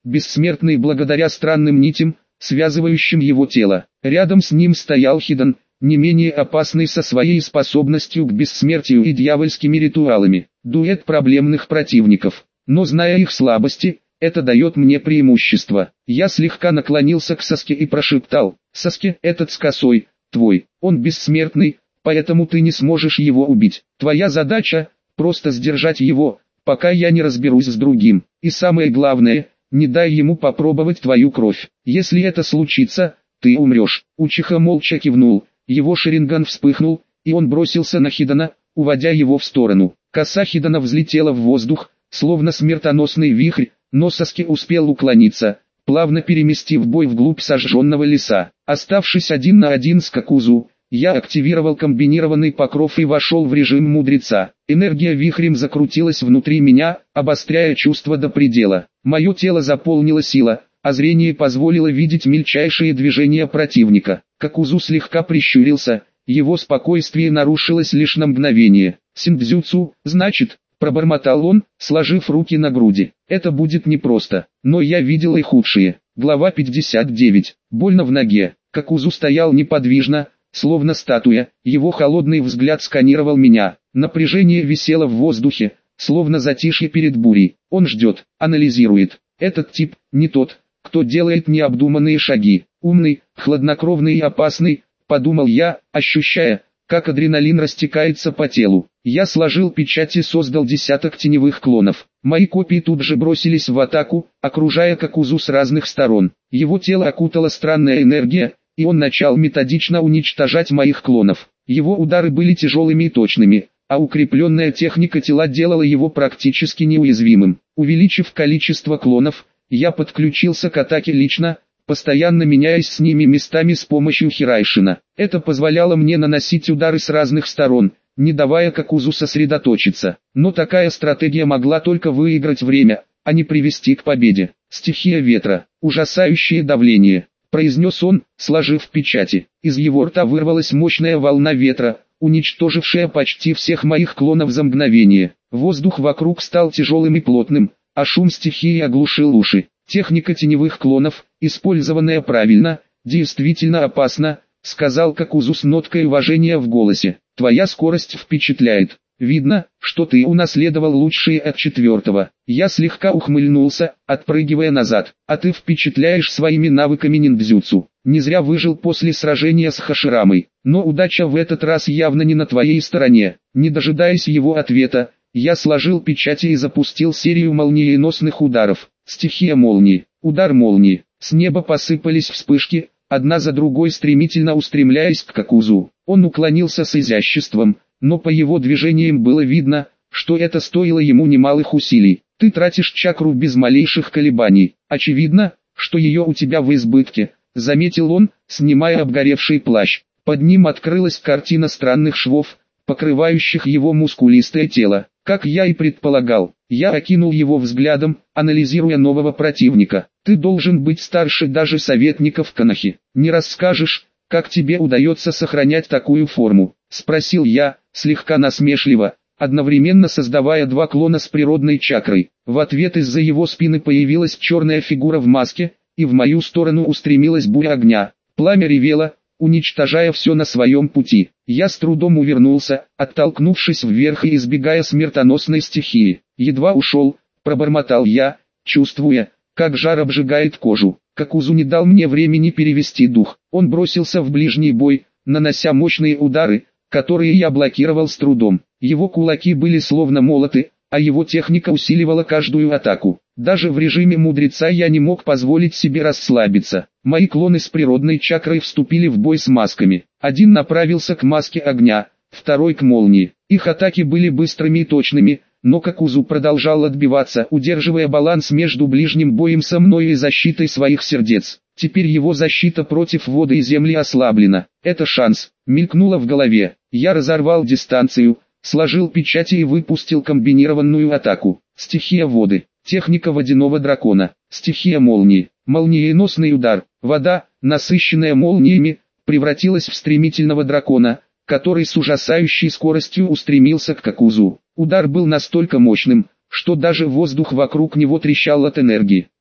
бессмертный благодаря странным нитям, связывающим его тело. Рядом с ним стоял Хидан, не менее опасный со своей способностью к бессмертию и дьявольскими ритуалами. Дуэт проблемных противников. Но зная их слабости, это дает мне преимущество. Я слегка наклонился к Саске и прошептал: «Саске, этот с косой, твой, он бессмертный, поэтому ты не сможешь его убить. Твоя задача – просто сдержать его, пока я не разберусь с другим. И самое главное, не дай ему попробовать твою кровь. Если это случится, ты умрешь». Учиха молча кивнул, его шаринган вспыхнул, и он бросился на Хидана, уводя его в сторону. Коса Хидана взлетела в воздух, словно смертоносный вихрь, но Саске успел уклониться, плавно переместив бой вглубь сожженного леса. Оставшись один на один с Какузу, я активировал комбинированный покров и вошел в режим мудреца. Энергия вихрем закрутилась внутри меня, обостряя чувства до предела. Мое тело заполнило сила, а зрение позволило видеть мельчайшие движения противника. Какузу слегка прищурился, его спокойствие нарушилось лишь на мгновение. «Синдзюцу, значит?» — пробормотал он, сложив руки на груди. «Это будет непросто, но я видел и худшие». Глава пятьдесят девять. Больно в ноге. Какузу стоял неподвижно, словно статуя, его холодный взгляд сканировал меня. Напряжение висело в воздухе, словно затишье перед бурей. Он ждет, анализирует. Этот тип не тот, кто делает необдуманные шаги. Умный, хладнокровный и опасный, подумал я, ощущая, как адреналин растекается по телу. Я сложил печать и создал десяток теневых клонов. Мои копии тут же бросились в атаку, окружая Какузу с разных сторон. Его тело окутала странная энергия, и он начал методично уничтожать моих клонов. Его удары были тяжелыми и точными, а укрепленная техника тела делала его практически неуязвимым. Увеличив количество клонов, я подключился к атаке лично, постоянно меняясь с ними местами с помощью Хирайшина. Это позволяло мне наносить удары с разных сторон, не давая Какузу сосредоточиться. Но такая стратегия могла только выиграть время, а не привести к победе. «Стихия ветра, ужасающее давление», — произнес он, сложив печати. Из его рта вырвалась мощная волна ветра, уничтожившая почти всех моих клонов за мгновение. Воздух вокруг стал тяжелым и плотным, а шум стихии оглушил уши. «Техника теневых клонов, использованная правильно, действительно опасна», — сказал Какузу с ноткой уважения в голосе. «Твоя скорость впечатляет. Видно, что ты унаследовал лучшие от четвертого». Я слегка ухмыльнулся, отпрыгивая назад. «А ты впечатляешь своими навыками ниндзюцу. Не зря выжил после сражения с Хаширамой. Но удача в этот раз явно не на твоей стороне». Не дожидаясь его ответа, я сложил печати и запустил серию молниеносных ударов. Стихия молнии. Удар молнии. С неба посыпались вспышки, одна за другой стремительно устремляясь к Какузу. Он уклонился с изяществом, но по его движениям было видно, что это стоило ему немалых усилий. «Ты тратишь чакру без малейших колебаний. Очевидно, что ее у тебя в избытке», — заметил он, снимая обгоревший плащ. Под ним открылась картина странных швов, покрывающих его мускулистое тело. Как я и предполагал, я окинул его взглядом, анализируя нового противника. «Ты должен быть старше даже советников Канахи. Не расскажешь, как тебе удается сохранять такую форму?» — спросил я, слегка насмешливо, одновременно создавая два клона с природной чакрой. В ответ из-за его спины появилась черная фигура в маске, и в мою сторону устремилась буря огня. Пламя ревело, уничтожая все на своем пути. Я с трудом увернулся, оттолкнувшись вверх и избегая смертоносной стихии. «Едва ушел», — пробормотал я, чувствуя, как жар обжигает кожу. Какузу не дал мне времени перевести дух. Он бросился в ближний бой, нанося мощные удары, которые я блокировал с трудом. Его кулаки были словно молоты, а его техника усиливала каждую атаку. Даже в режиме мудреца я не мог позволить себе расслабиться. Мои клоны с природной чакрой вступили в бой с масками. Один направился к маске огня, второй к молнии. Их атаки были быстрыми и точными, но Какузу продолжал отбиваться, удерживая баланс между ближним боем со мной и защитой своих сердец. Теперь его защита против воды и земли ослаблена. Это шанс, мелькнуло в голове. Я разорвал дистанцию, сложил печати и выпустил комбинированную атаку. Стихия воды, техника водяного дракона, стихия молнии, молниеносный удар. Вода, насыщенная молниями, превратилась в стремительного дракона, который с ужасающей скоростью устремился к Какузу. Удар был настолько мощным, что даже воздух вокруг него трещал от энергии.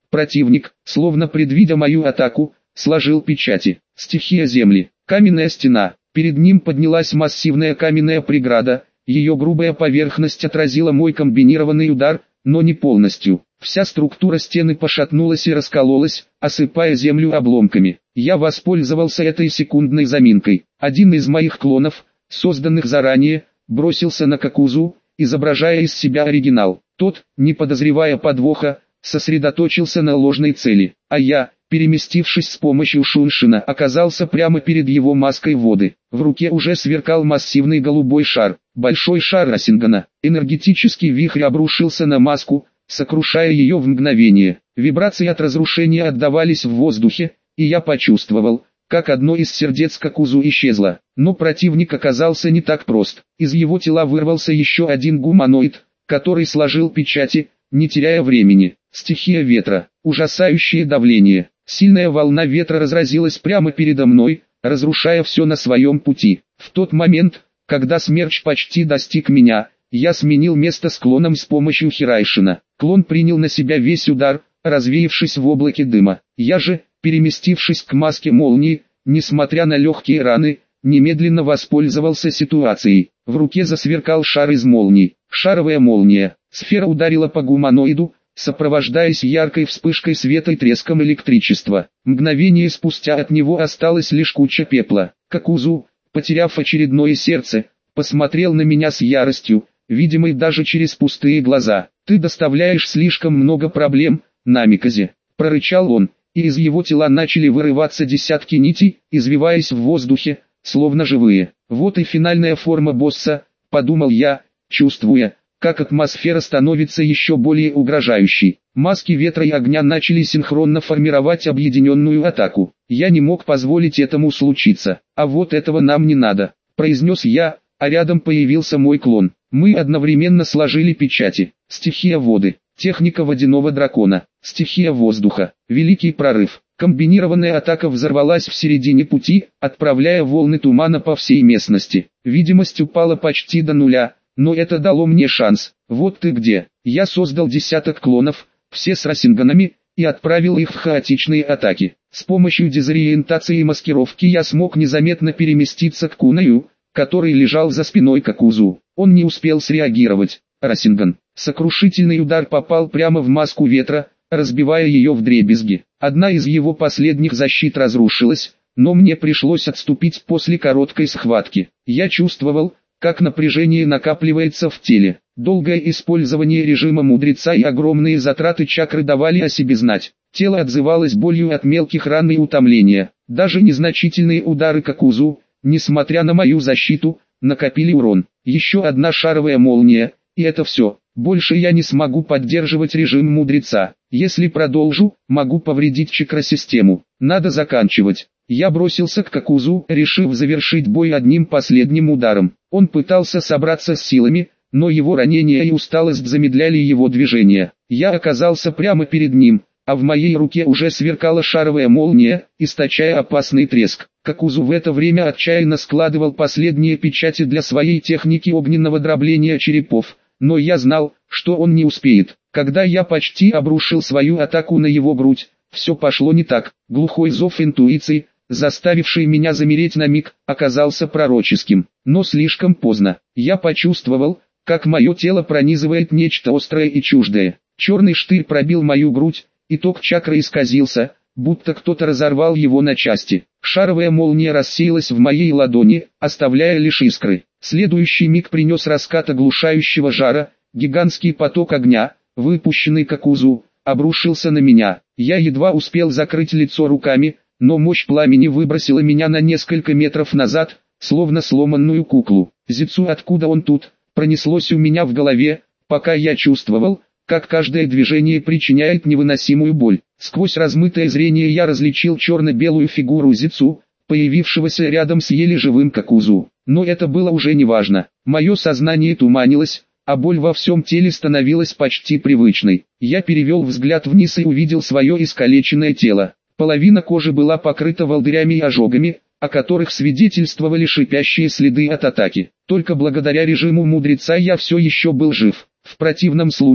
Противник, словно предвидя мою атаку, сложил печати. Стихия земли. Каменная стена. Перед ним поднялась массивная каменная преграда. Ее грубая поверхность отразила мой комбинированный удар, но не полностью. Вся структура стены пошатнулась и раскололась, осыпая землю обломками. Я воспользовался этой секундной заминкой. Один из моих клонов, созданных заранее, бросился на Какузу, изображая из себя оригинал. Тот, не подозревая подвоха, сосредоточился на ложной цели, а я, переместившись с помощью Шуншина, оказался прямо перед его маской воды. В руке уже сверкал массивный голубой шар, большой шар Рассингана. Энергетический вихрь обрушился на маску, сокрушая ее в мгновение. Вибрации от разрушения отдавались в воздухе, и я почувствовал, как одно из сердец Какузу исчезло. Но противник оказался не так прост. Из его тела вырвался еще один гуманоид, который сложил печати, не теряя времени. Стихия ветра. Ужасающее давление. Сильная волна ветра разразилась прямо передо мной, разрушая все на своем пути. В тот момент, когда смерч почти достиг меня, я сменил место с клоном с помощью Хирайшина. Клон принял на себя весь удар, развеявшись в облаке дыма. Я же, переместившись к маске молнии, несмотря на легкие раны, немедленно воспользовался ситуацией. В руке засверкал шар из молний. Шаровая молния. Сфера ударила по гуманоиду, сопровождаясь яркой вспышкой света и треском электричества. Мгновение спустя от него осталась лишь куча пепла. Какузу, потеряв очередное сердце, посмотрел на меня с яростью, видимой даже через пустые глаза. «Ты доставляешь слишком много проблем, Намиказе», — прорычал он, и из его тела начали вырываться десятки нитей, извиваясь в воздухе, словно живые. «Вот и финальная форма босса», — подумал я, чувствуя, как атмосфера становится еще более угрожающей. Маски ветра и огня начали синхронно формировать объединенную атаку. Я не мог позволить этому случиться. «А вот этого нам не надо», — произнес я, а рядом появился мой клон. Мы одновременно сложили печати. Стихия воды, техника водяного дракона, стихия воздуха, великий прорыв. Комбинированная атака взорвалась в середине пути, отправляя волны тумана по всей местности. Видимость упала почти до нуля, но это дало мне шанс. «Вот ты где». Я создал десяток клонов, все с рассинганами, и отправил их в хаотичные атаки. С помощью дезориентации и маскировки я смог незаметно переместиться к Кунаю, который лежал за спиной Какузу. Он не успел среагировать. Рассинган. Сокрушительный удар попал прямо в маску ветра, разбивая ее вдребезги. Одна из его последних защит разрушилась, но мне пришлось отступить после короткой схватки. Я чувствовал, как напряжение накапливается в теле. Долгое использование режима мудреца и огромные затраты чакры давали о себе знать. Тело отзывалось болью от мелких ран и утомления. Даже незначительные удары Какузу, несмотря на мою защиту, накопили урон. Еще одна шаровая молния, и это все. Больше я не смогу поддерживать режим мудреца. Если продолжу, могу повредить чакросистему. Надо заканчивать. Я бросился к Какузу, решив завершить бой одним последним ударом. Он пытался собраться с силами, но его ранение и усталость замедляли его движение. Я оказался прямо перед ним, а в моей руке уже сверкала шаровая молния, источая опасный треск. Какузу в это время отчаянно складывал последние печати для своей техники огненного дробления черепов, но я знал, что он не успеет. Когда я почти обрушил свою атаку на его грудь, все пошло не так. Глухой зов интуиции, заставивший меня замереть на миг, оказался пророческим. Но слишком поздно. Я почувствовал, как мое тело пронизывает нечто острое и чуждое. Черный штырь пробил мою грудь, и ток чакры исказился, будто кто-то разорвал его на части. Шаровая молния рассеялась в моей ладони, оставляя лишь искры. Следующий миг принес раскат оглушающего жара, гигантский поток огня, выпущенный Какузу, обрушился на меня. Я едва успел закрыть лицо руками, но мощь пламени выбросила меня на несколько метров назад, словно сломанную куклу. «Зицу, откуда он тут?» Пронеслось у меня в голове, пока я чувствовал, как каждое движение причиняет невыносимую боль. Сквозь размытое зрение я различил черно-белую фигуру Зицу, появившегося рядом с еле живым Какузу. Но это было уже неважно. Мое сознание туманилось, а боль во всем теле становилась почти привычной. Я перевел взгляд вниз и увидел свое искалеченное тело. Половина кожи была покрыта волдырями и ожогами, о которых свидетельствовали шипящие следы от атаки. Только благодаря режиму мудреца я все еще был жив. В противном случае,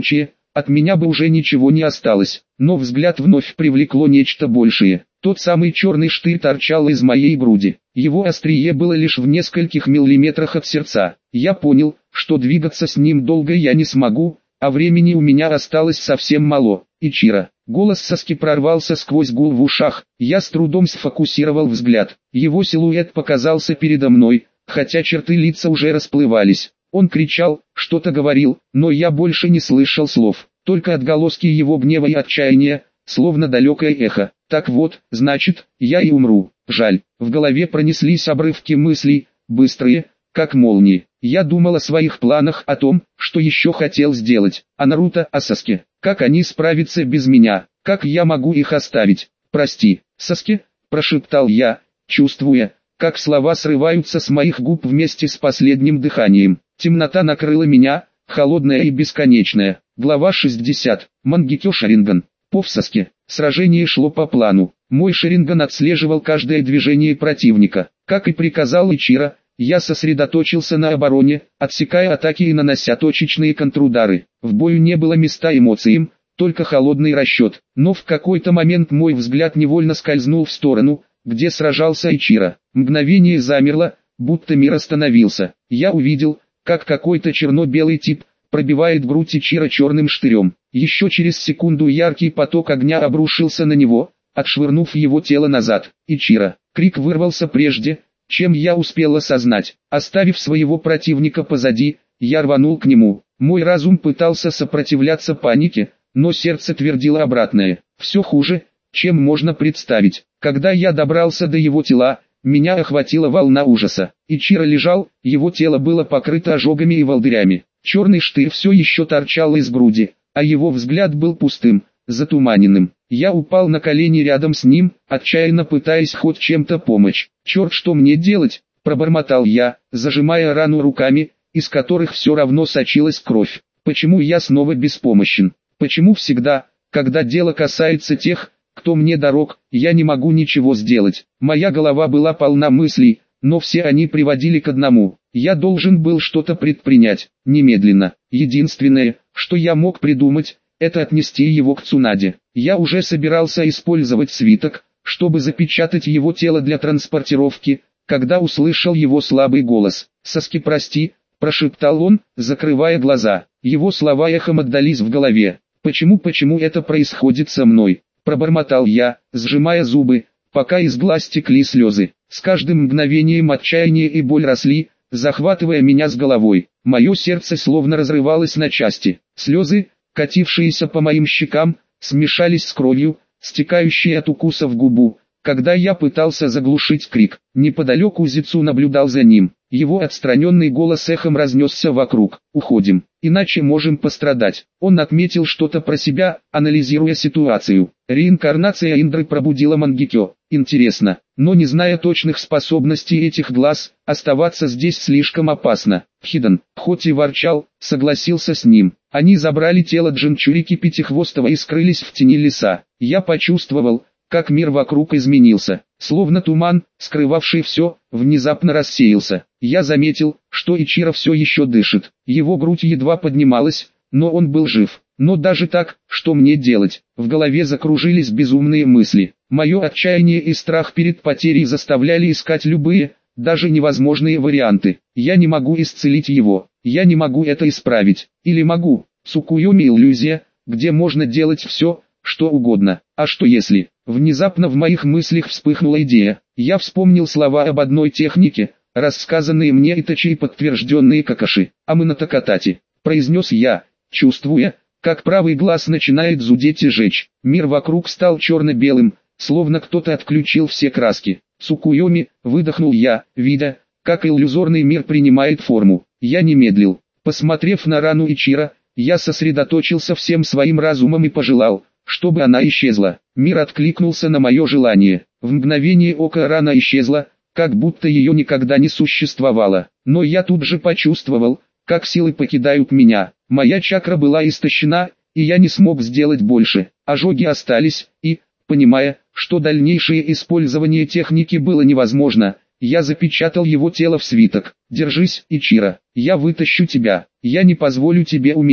от меня бы уже ничего не осталось. Но взгляд вновь привлекло нечто большее. Тот самый черный штырь торчал из моей груди. Его острие было лишь в нескольких миллиметрах от сердца. Я понял, что двигаться с ним долго я не смогу, а времени у меня осталось совсем мало. Ичиро. Голос Саски прорвался сквозь гул в ушах. Я с трудом сфокусировал взгляд. Его силуэт показался передо мной, хотя черты лица уже расплывались. Он кричал, что-то говорил, но я больше не слышал слов. Только отголоски его гнева и отчаяния, словно далекое эхо. Так вот, значит, я и умру. Жаль. В голове пронеслись обрывки мыслей, быстрые, как молнии. Я думал о своих планах, о том, что еще хотел сделать, о Наруто, о Саске. Как они справятся без меня, как я могу их оставить? Прости, Саске, прошептал я, чувствуя, как слова срываются с моих губ вместе с последним дыханием. Темнота накрыла меня, холодная и бесконечная. Глава шестьдесят. Мангекё Шарринган. По Саске. Сражение шло по плану. Мой Шарринган отслеживал каждое движение противника. Как и приказал Ичиро, я сосредоточился на обороне, отсекая атаки и нанося точечные контрудары. В бою не было места эмоциям, только холодный расчет. Но в какой-то момент мой взгляд невольно скользнул в сторону, где сражался Ичиро. Мгновение замерло, будто мир остановился. Я увидел, как какой-то черно-белый тип пробивает грудь Ичиро черным штырем. Еще через секунду яркий поток огня обрушился на него, отшвырнув его тело назад. Ичиро. Крик вырвался прежде, чем я успел осознать. Оставив своего противника позади, я рванул к нему. Мой разум пытался сопротивляться панике, но сердце твердило обратное. Все хуже, чем можно представить. Когда я добрался до его тела, меня охватила волна ужаса. Ичиро лежал, его тело было покрыто ожогами и волдырями. Черный штырь все еще торчал из груди, а его взгляд был пустым, затуманенным. Я упал на колени рядом с ним, отчаянно пытаясь хоть чем-то помочь. «Черт, что мне делать?» – пробормотал я, зажимая рану руками, из которых все равно сочилась кровь. «Почему я снова беспомощен? Почему всегда, когда дело касается тех, кто мне дорог, я не могу ничего сделать?» Моя голова была полна мыслей, но все они приводили к одному. Я должен был что-то предпринять, немедленно. Единственное, что я мог придумать, это отнести его к Цунаде. Я уже собирался использовать свиток, чтобы запечатать его тело для транспортировки, когда услышал его слабый голос. «Саски, прости», – прошептал он, закрывая глаза. Его слова эхом отдались в голове. «Почему, почему это происходит со мной?» – пробормотал я, сжимая зубы, пока из глаз текли слезы. С каждым мгновением отчаяние и боль росли, захватывая меня с головой. Мое сердце словно разрывалось на части. Слезы, катившиеся по моим щекам, смешались с кровью, стекающей от укуса в губу, когда я пытался заглушить крик. Неподалеку Зицу наблюдал за ним. Его отстраненный голос эхом разнесся вокруг. «Уходим, иначе можем пострадать». Он отметил что-то про себя, анализируя ситуацию. Реинкарнация Индры пробудила Мангекё. Интересно, но не зная точных способностей этих глаз, оставаться здесь слишком опасно. Хиден, хоть и ворчал, согласился с ним. Они забрали тело Джинчурики Пятихвостого и скрылись в тени леса. Я почувствовал, как мир вокруг изменился. Словно туман, скрывавший все, внезапно рассеялся. Я заметил, что Ичиро все еще дышит. Его грудь едва поднималась, но он был жив. Но даже так, что мне делать? В голове закружились безумные мысли. Мое отчаяние и страх перед потерей заставляли искать любые, даже невозможные варианты. Я не могу исцелить его. Я не могу это исправить. Или могу? Цукуйоми иллюзия, где можно делать все, что угодно. А что если? Внезапно в моих мыслях вспыхнула идея. Я вспомнил слова об одной технике, рассказанные мне Итачи и подтвержденные Какаши. «Амынатакатати», произнес я, чувствуя, как правый глаз начинает зудеть и жечь. Мир вокруг стал черно-белым, словно кто-то отключил все краски. «Цукуйоми», выдохнул я, видя, как иллюзорный мир принимает форму. Я не медлил. Посмотрев на рану Ичиро, я сосредоточился всем своим разумом и пожелал, чтобы она исчезла. Мир откликнулся на мое желание. В мгновение ока рана исчезла, как будто ее никогда не существовало. Но я тут же почувствовал, как силы покидают меня. Моя чакра была истощена, и я не смог сделать больше. Ожоги остались, и, понимая, что дальнейшее использование техники было невозможно, я запечатал его тело в свиток. «Держись, Ичиро, я вытащу тебя, я не позволю тебе умереть».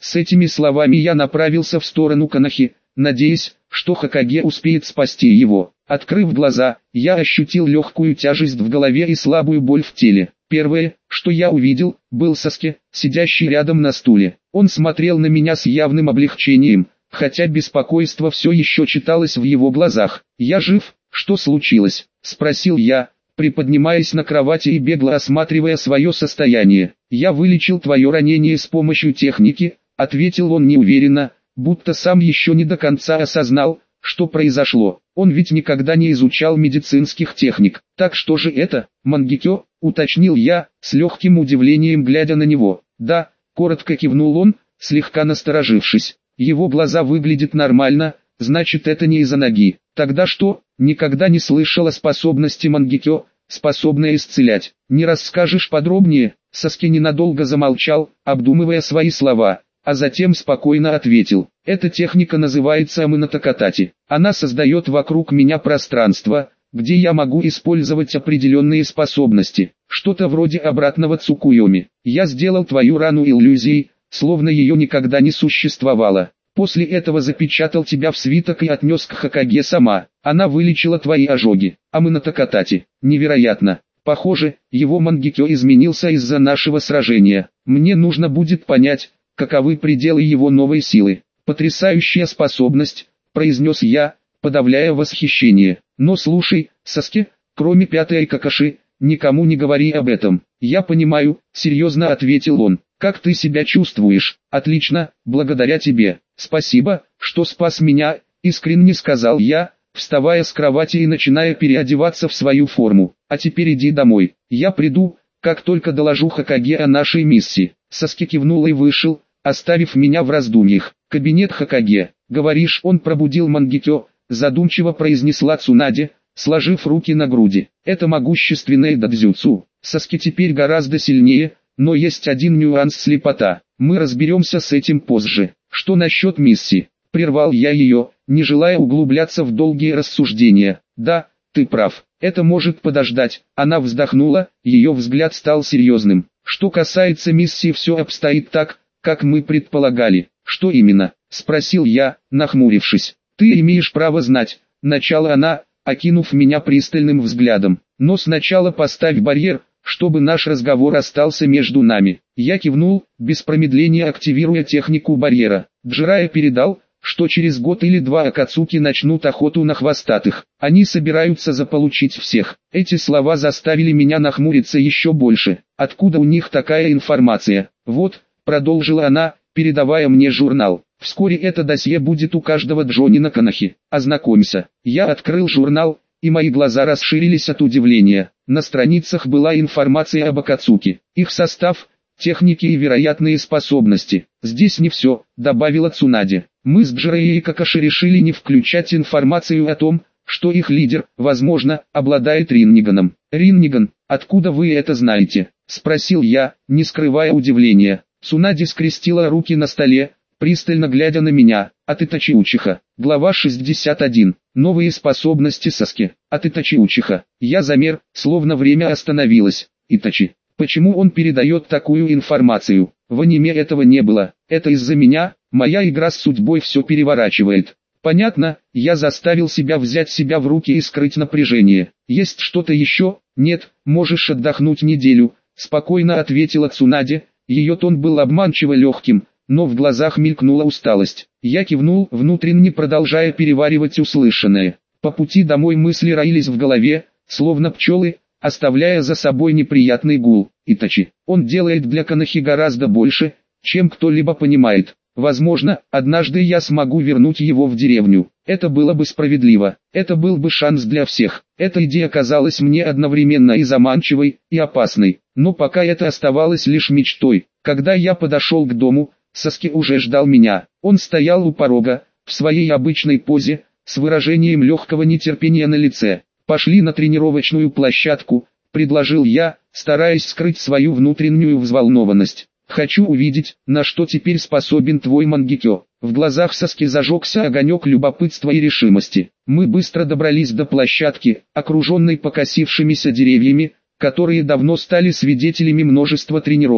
С этими словами я направился в сторону Конохи, надеясь, что Хокаге успеет спасти его. Открыв глаза, я ощутил легкую тяжесть в голове и слабую боль в теле. Первое, что я увидел, был Саске, сидящий рядом на стуле. Он смотрел на меня с явным облегчением, хотя беспокойство все еще читалось в его глазах. «Я жив, что случилось?» – спросил я, приподнимаясь на кровати и бегло осматривая свое состояние. «Я вылечил твое ранение с помощью техники», – ответил он неуверенно, будто сам еще не до конца осознал, что произошло. Он ведь никогда не изучал медицинских техник. «Так что же это, Мангекё?» – уточнил я, с легким удивлением глядя на него. «Да», – коротко кивнул он, слегка насторожившись. «Его глаза выглядят нормально, значит это не из-за ноги. Тогда что?» «Никогда не слышал о способности Мангекё, способной исцелять. Не расскажешь подробнее?» Саске ненадолго замолчал, обдумывая свои слова, а затем спокойно ответил. «Эта техника называется Аминотакатати. Она создает вокруг меня пространство, где я могу использовать определенные способности, что-то вроде обратного Цукуйоми. Я сделал твою рану иллюзией, словно ее никогда не существовало. После этого запечатал тебя в свиток и отнес к Хокаге сама. Она вылечила твои ожоги. Аминотакатати. Невероятно. Похоже, его Мангекё изменился из-за нашего сражения. Мне нужно будет понять, каковы пределы его новой силы». «Потрясающая способность», — произнес я, подавляя восхищение. «Но слушай, Саске, кроме Пятой Какаши, никому не говори об этом». «Я понимаю», — серьезно ответил он. «Как ты себя чувствуешь?» «Отлично, благодаря тебе». «Спасибо, что спас меня», — искренне сказал я, вставая с кровати и начиная переодеваться в свою форму. «А теперь иди домой. Я приду, как только доложу Хокаге о нашей миссии». Саске кивнул и вышел, оставив меня в раздумьях. «Кабинет Хокаге, говоришь?» Он пробудил Мангекё, задумчиво произнесла Цунаде, сложив руки на груди. «Это могущественное дадзюцу. Саске теперь гораздо сильнее, но есть один нюанс: слепота. Мы разберемся с этим позже. Что насчет миссии?» Прервал я ее, не желая углубляться в долгие рассуждения. «Да, ты прав. Это может подождать». Она вздохнула, ее взгляд стал серьезным. «Что касается миссии, все обстоит так, как мы предполагали». «Что именно?» – спросил я, нахмурившись. «Ты имеешь право знать», – начала она, окинув меня пристальным взглядом. «Но сначала поставь барьер, чтобы наш разговор остался между нами». Я кивнул, без промедления активируя технику барьера. Джирая передал, что через год или два Акацуки начнут охоту на хвостатых. Они собираются заполучить всех. Эти слова заставили меня нахмуриться еще больше. Откуда у них такая информация? «Вот», — продолжила она, передавая мне журнал. «Вскоре это досье будет у каждого джонина Конохи. Ознакомься». Я открыл журнал, и мои глаза расширились от удивления. На страницах была информация об Акацуки, их состав, техники и вероятные способности. «Здесь не все», — добавила Цунаде. «Мы с Джирей и Какаши решили не включать информацию о том, что их лидер, возможно, обладает Ринниганом». «Ринниган, откуда вы это знаете?» — спросил я, не скрывая удивления. Цунаде скрестила руки на столе, пристально глядя на меня. От Итачи Учиха. Глава шестьдесят один. Новые способности Саске. От Итачи Учиха. Я замер, словно время остановилось. Итачи. Почему он передает такую информацию? В аниме этого не было. Это из-за меня, моя игра с судьбой все переворачивает. Понятно, я заставил себя взять себя в руки и скрыть напряжение. Есть что-то еще? Нет, можешь отдохнуть неделю, спокойно ответила Цунаде. Ее тон был обманчиво легким, но в глазах мелькнула усталость. Я кивнул, внутренне продолжая переваривать услышанное. По пути домой мысли роились в голове, словно пчелы, оставляя за собой неприятный гул. Итачи, он делает для Конохи гораздо больше, чем кто-либо понимает. Возможно, однажды я смогу вернуть его в деревню. Это было бы справедливо. Это был бы шанс для всех. Эта идея казалась мне одновременно и заманчивой, и опасной. Но пока это оставалось лишь мечтой. Когда я подошел к дому, Саске уже ждал меня. Он стоял у порога, в своей обычной позе, с выражением легкого нетерпения на лице. «Пошли на тренировочную площадку», — предложил я, стараясь скрыть свою внутреннюю взволнованность. «Хочу увидеть, на что теперь способен твой Мангекё». В глазах Саске зажегся огонек любопытства и решимости. Мы быстро добрались до площадки, окруженной покосившимися деревьями, которые давно стали свидетелями множества тренировок.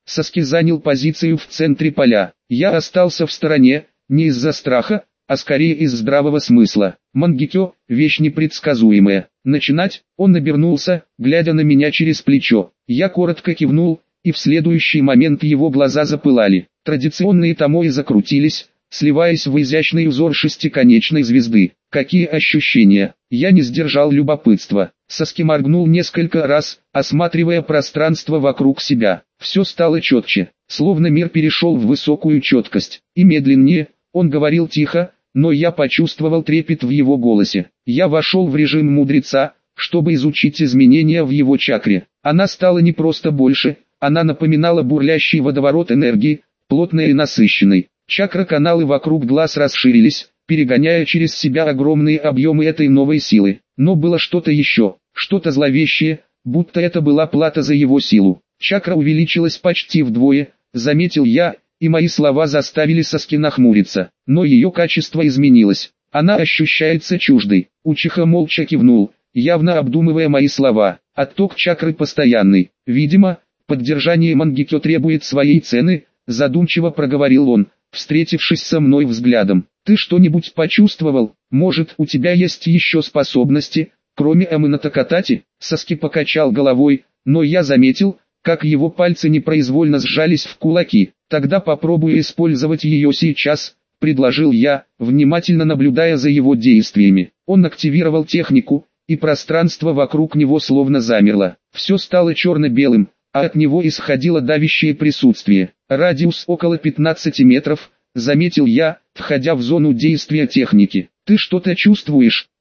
Саски занял позицию в центре поля. Я остался в стороне, не из-за страха, а скорее из здравого смысла. Мангекё – вещь непредсказуемая. Начинать, он обернулся, глядя на меня через плечо. Я коротко кивнул, и в следующий момент его глаза запылали. Традиционные томои закрутились, сливаясь в изящный узор шестиконечной звезды. Какие ощущения! Я не сдержал любопытства. Саски моргнул несколько раз, осматривая пространство вокруг себя. Все стало четче, словно мир перешел в высокую четкость. И медленнее, он говорил тихо, но я почувствовал трепет в его голосе. Я вошел в режим мудреца, чтобы изучить изменения в его чакре. Она стала не просто больше, она напоминала бурлящий водоворот энергии, плотной и насыщенной. Чакра-каналы вокруг глаз расширились, перегоняя через себя огромные объемы этой новой силы. Но было что-то еще, что-то зловещее, будто это была плата за его силу. Чакра увеличилась почти вдвое, заметил я, и мои слова заставили Саски нахмуриться. Но ее качество изменилось. Она ощущается чуждой. Учиха молча кивнул, явно обдумывая мои слова. Отток чакры постоянный. Видимо, поддержание Мангекё требует своей цены, задумчиво проговорил он, встретившись со мной взглядом. Ты что-нибудь почувствовал? Может, у тебя есть еще способности, кроме Амынатакатати? Саски покачал головой, но я заметил, как его пальцы непроизвольно сжались в кулаки. Тогда попробую использовать ее сейчас, предложил я, внимательно наблюдая за его действиями. Он активировал технику, и пространство вокруг него словно замерло. Все стало черно-белым, а от него исходило давящее присутствие. Радиус около пятнадцати метров, заметил я, входя в зону действия техники. Ты что-то чувствуешь?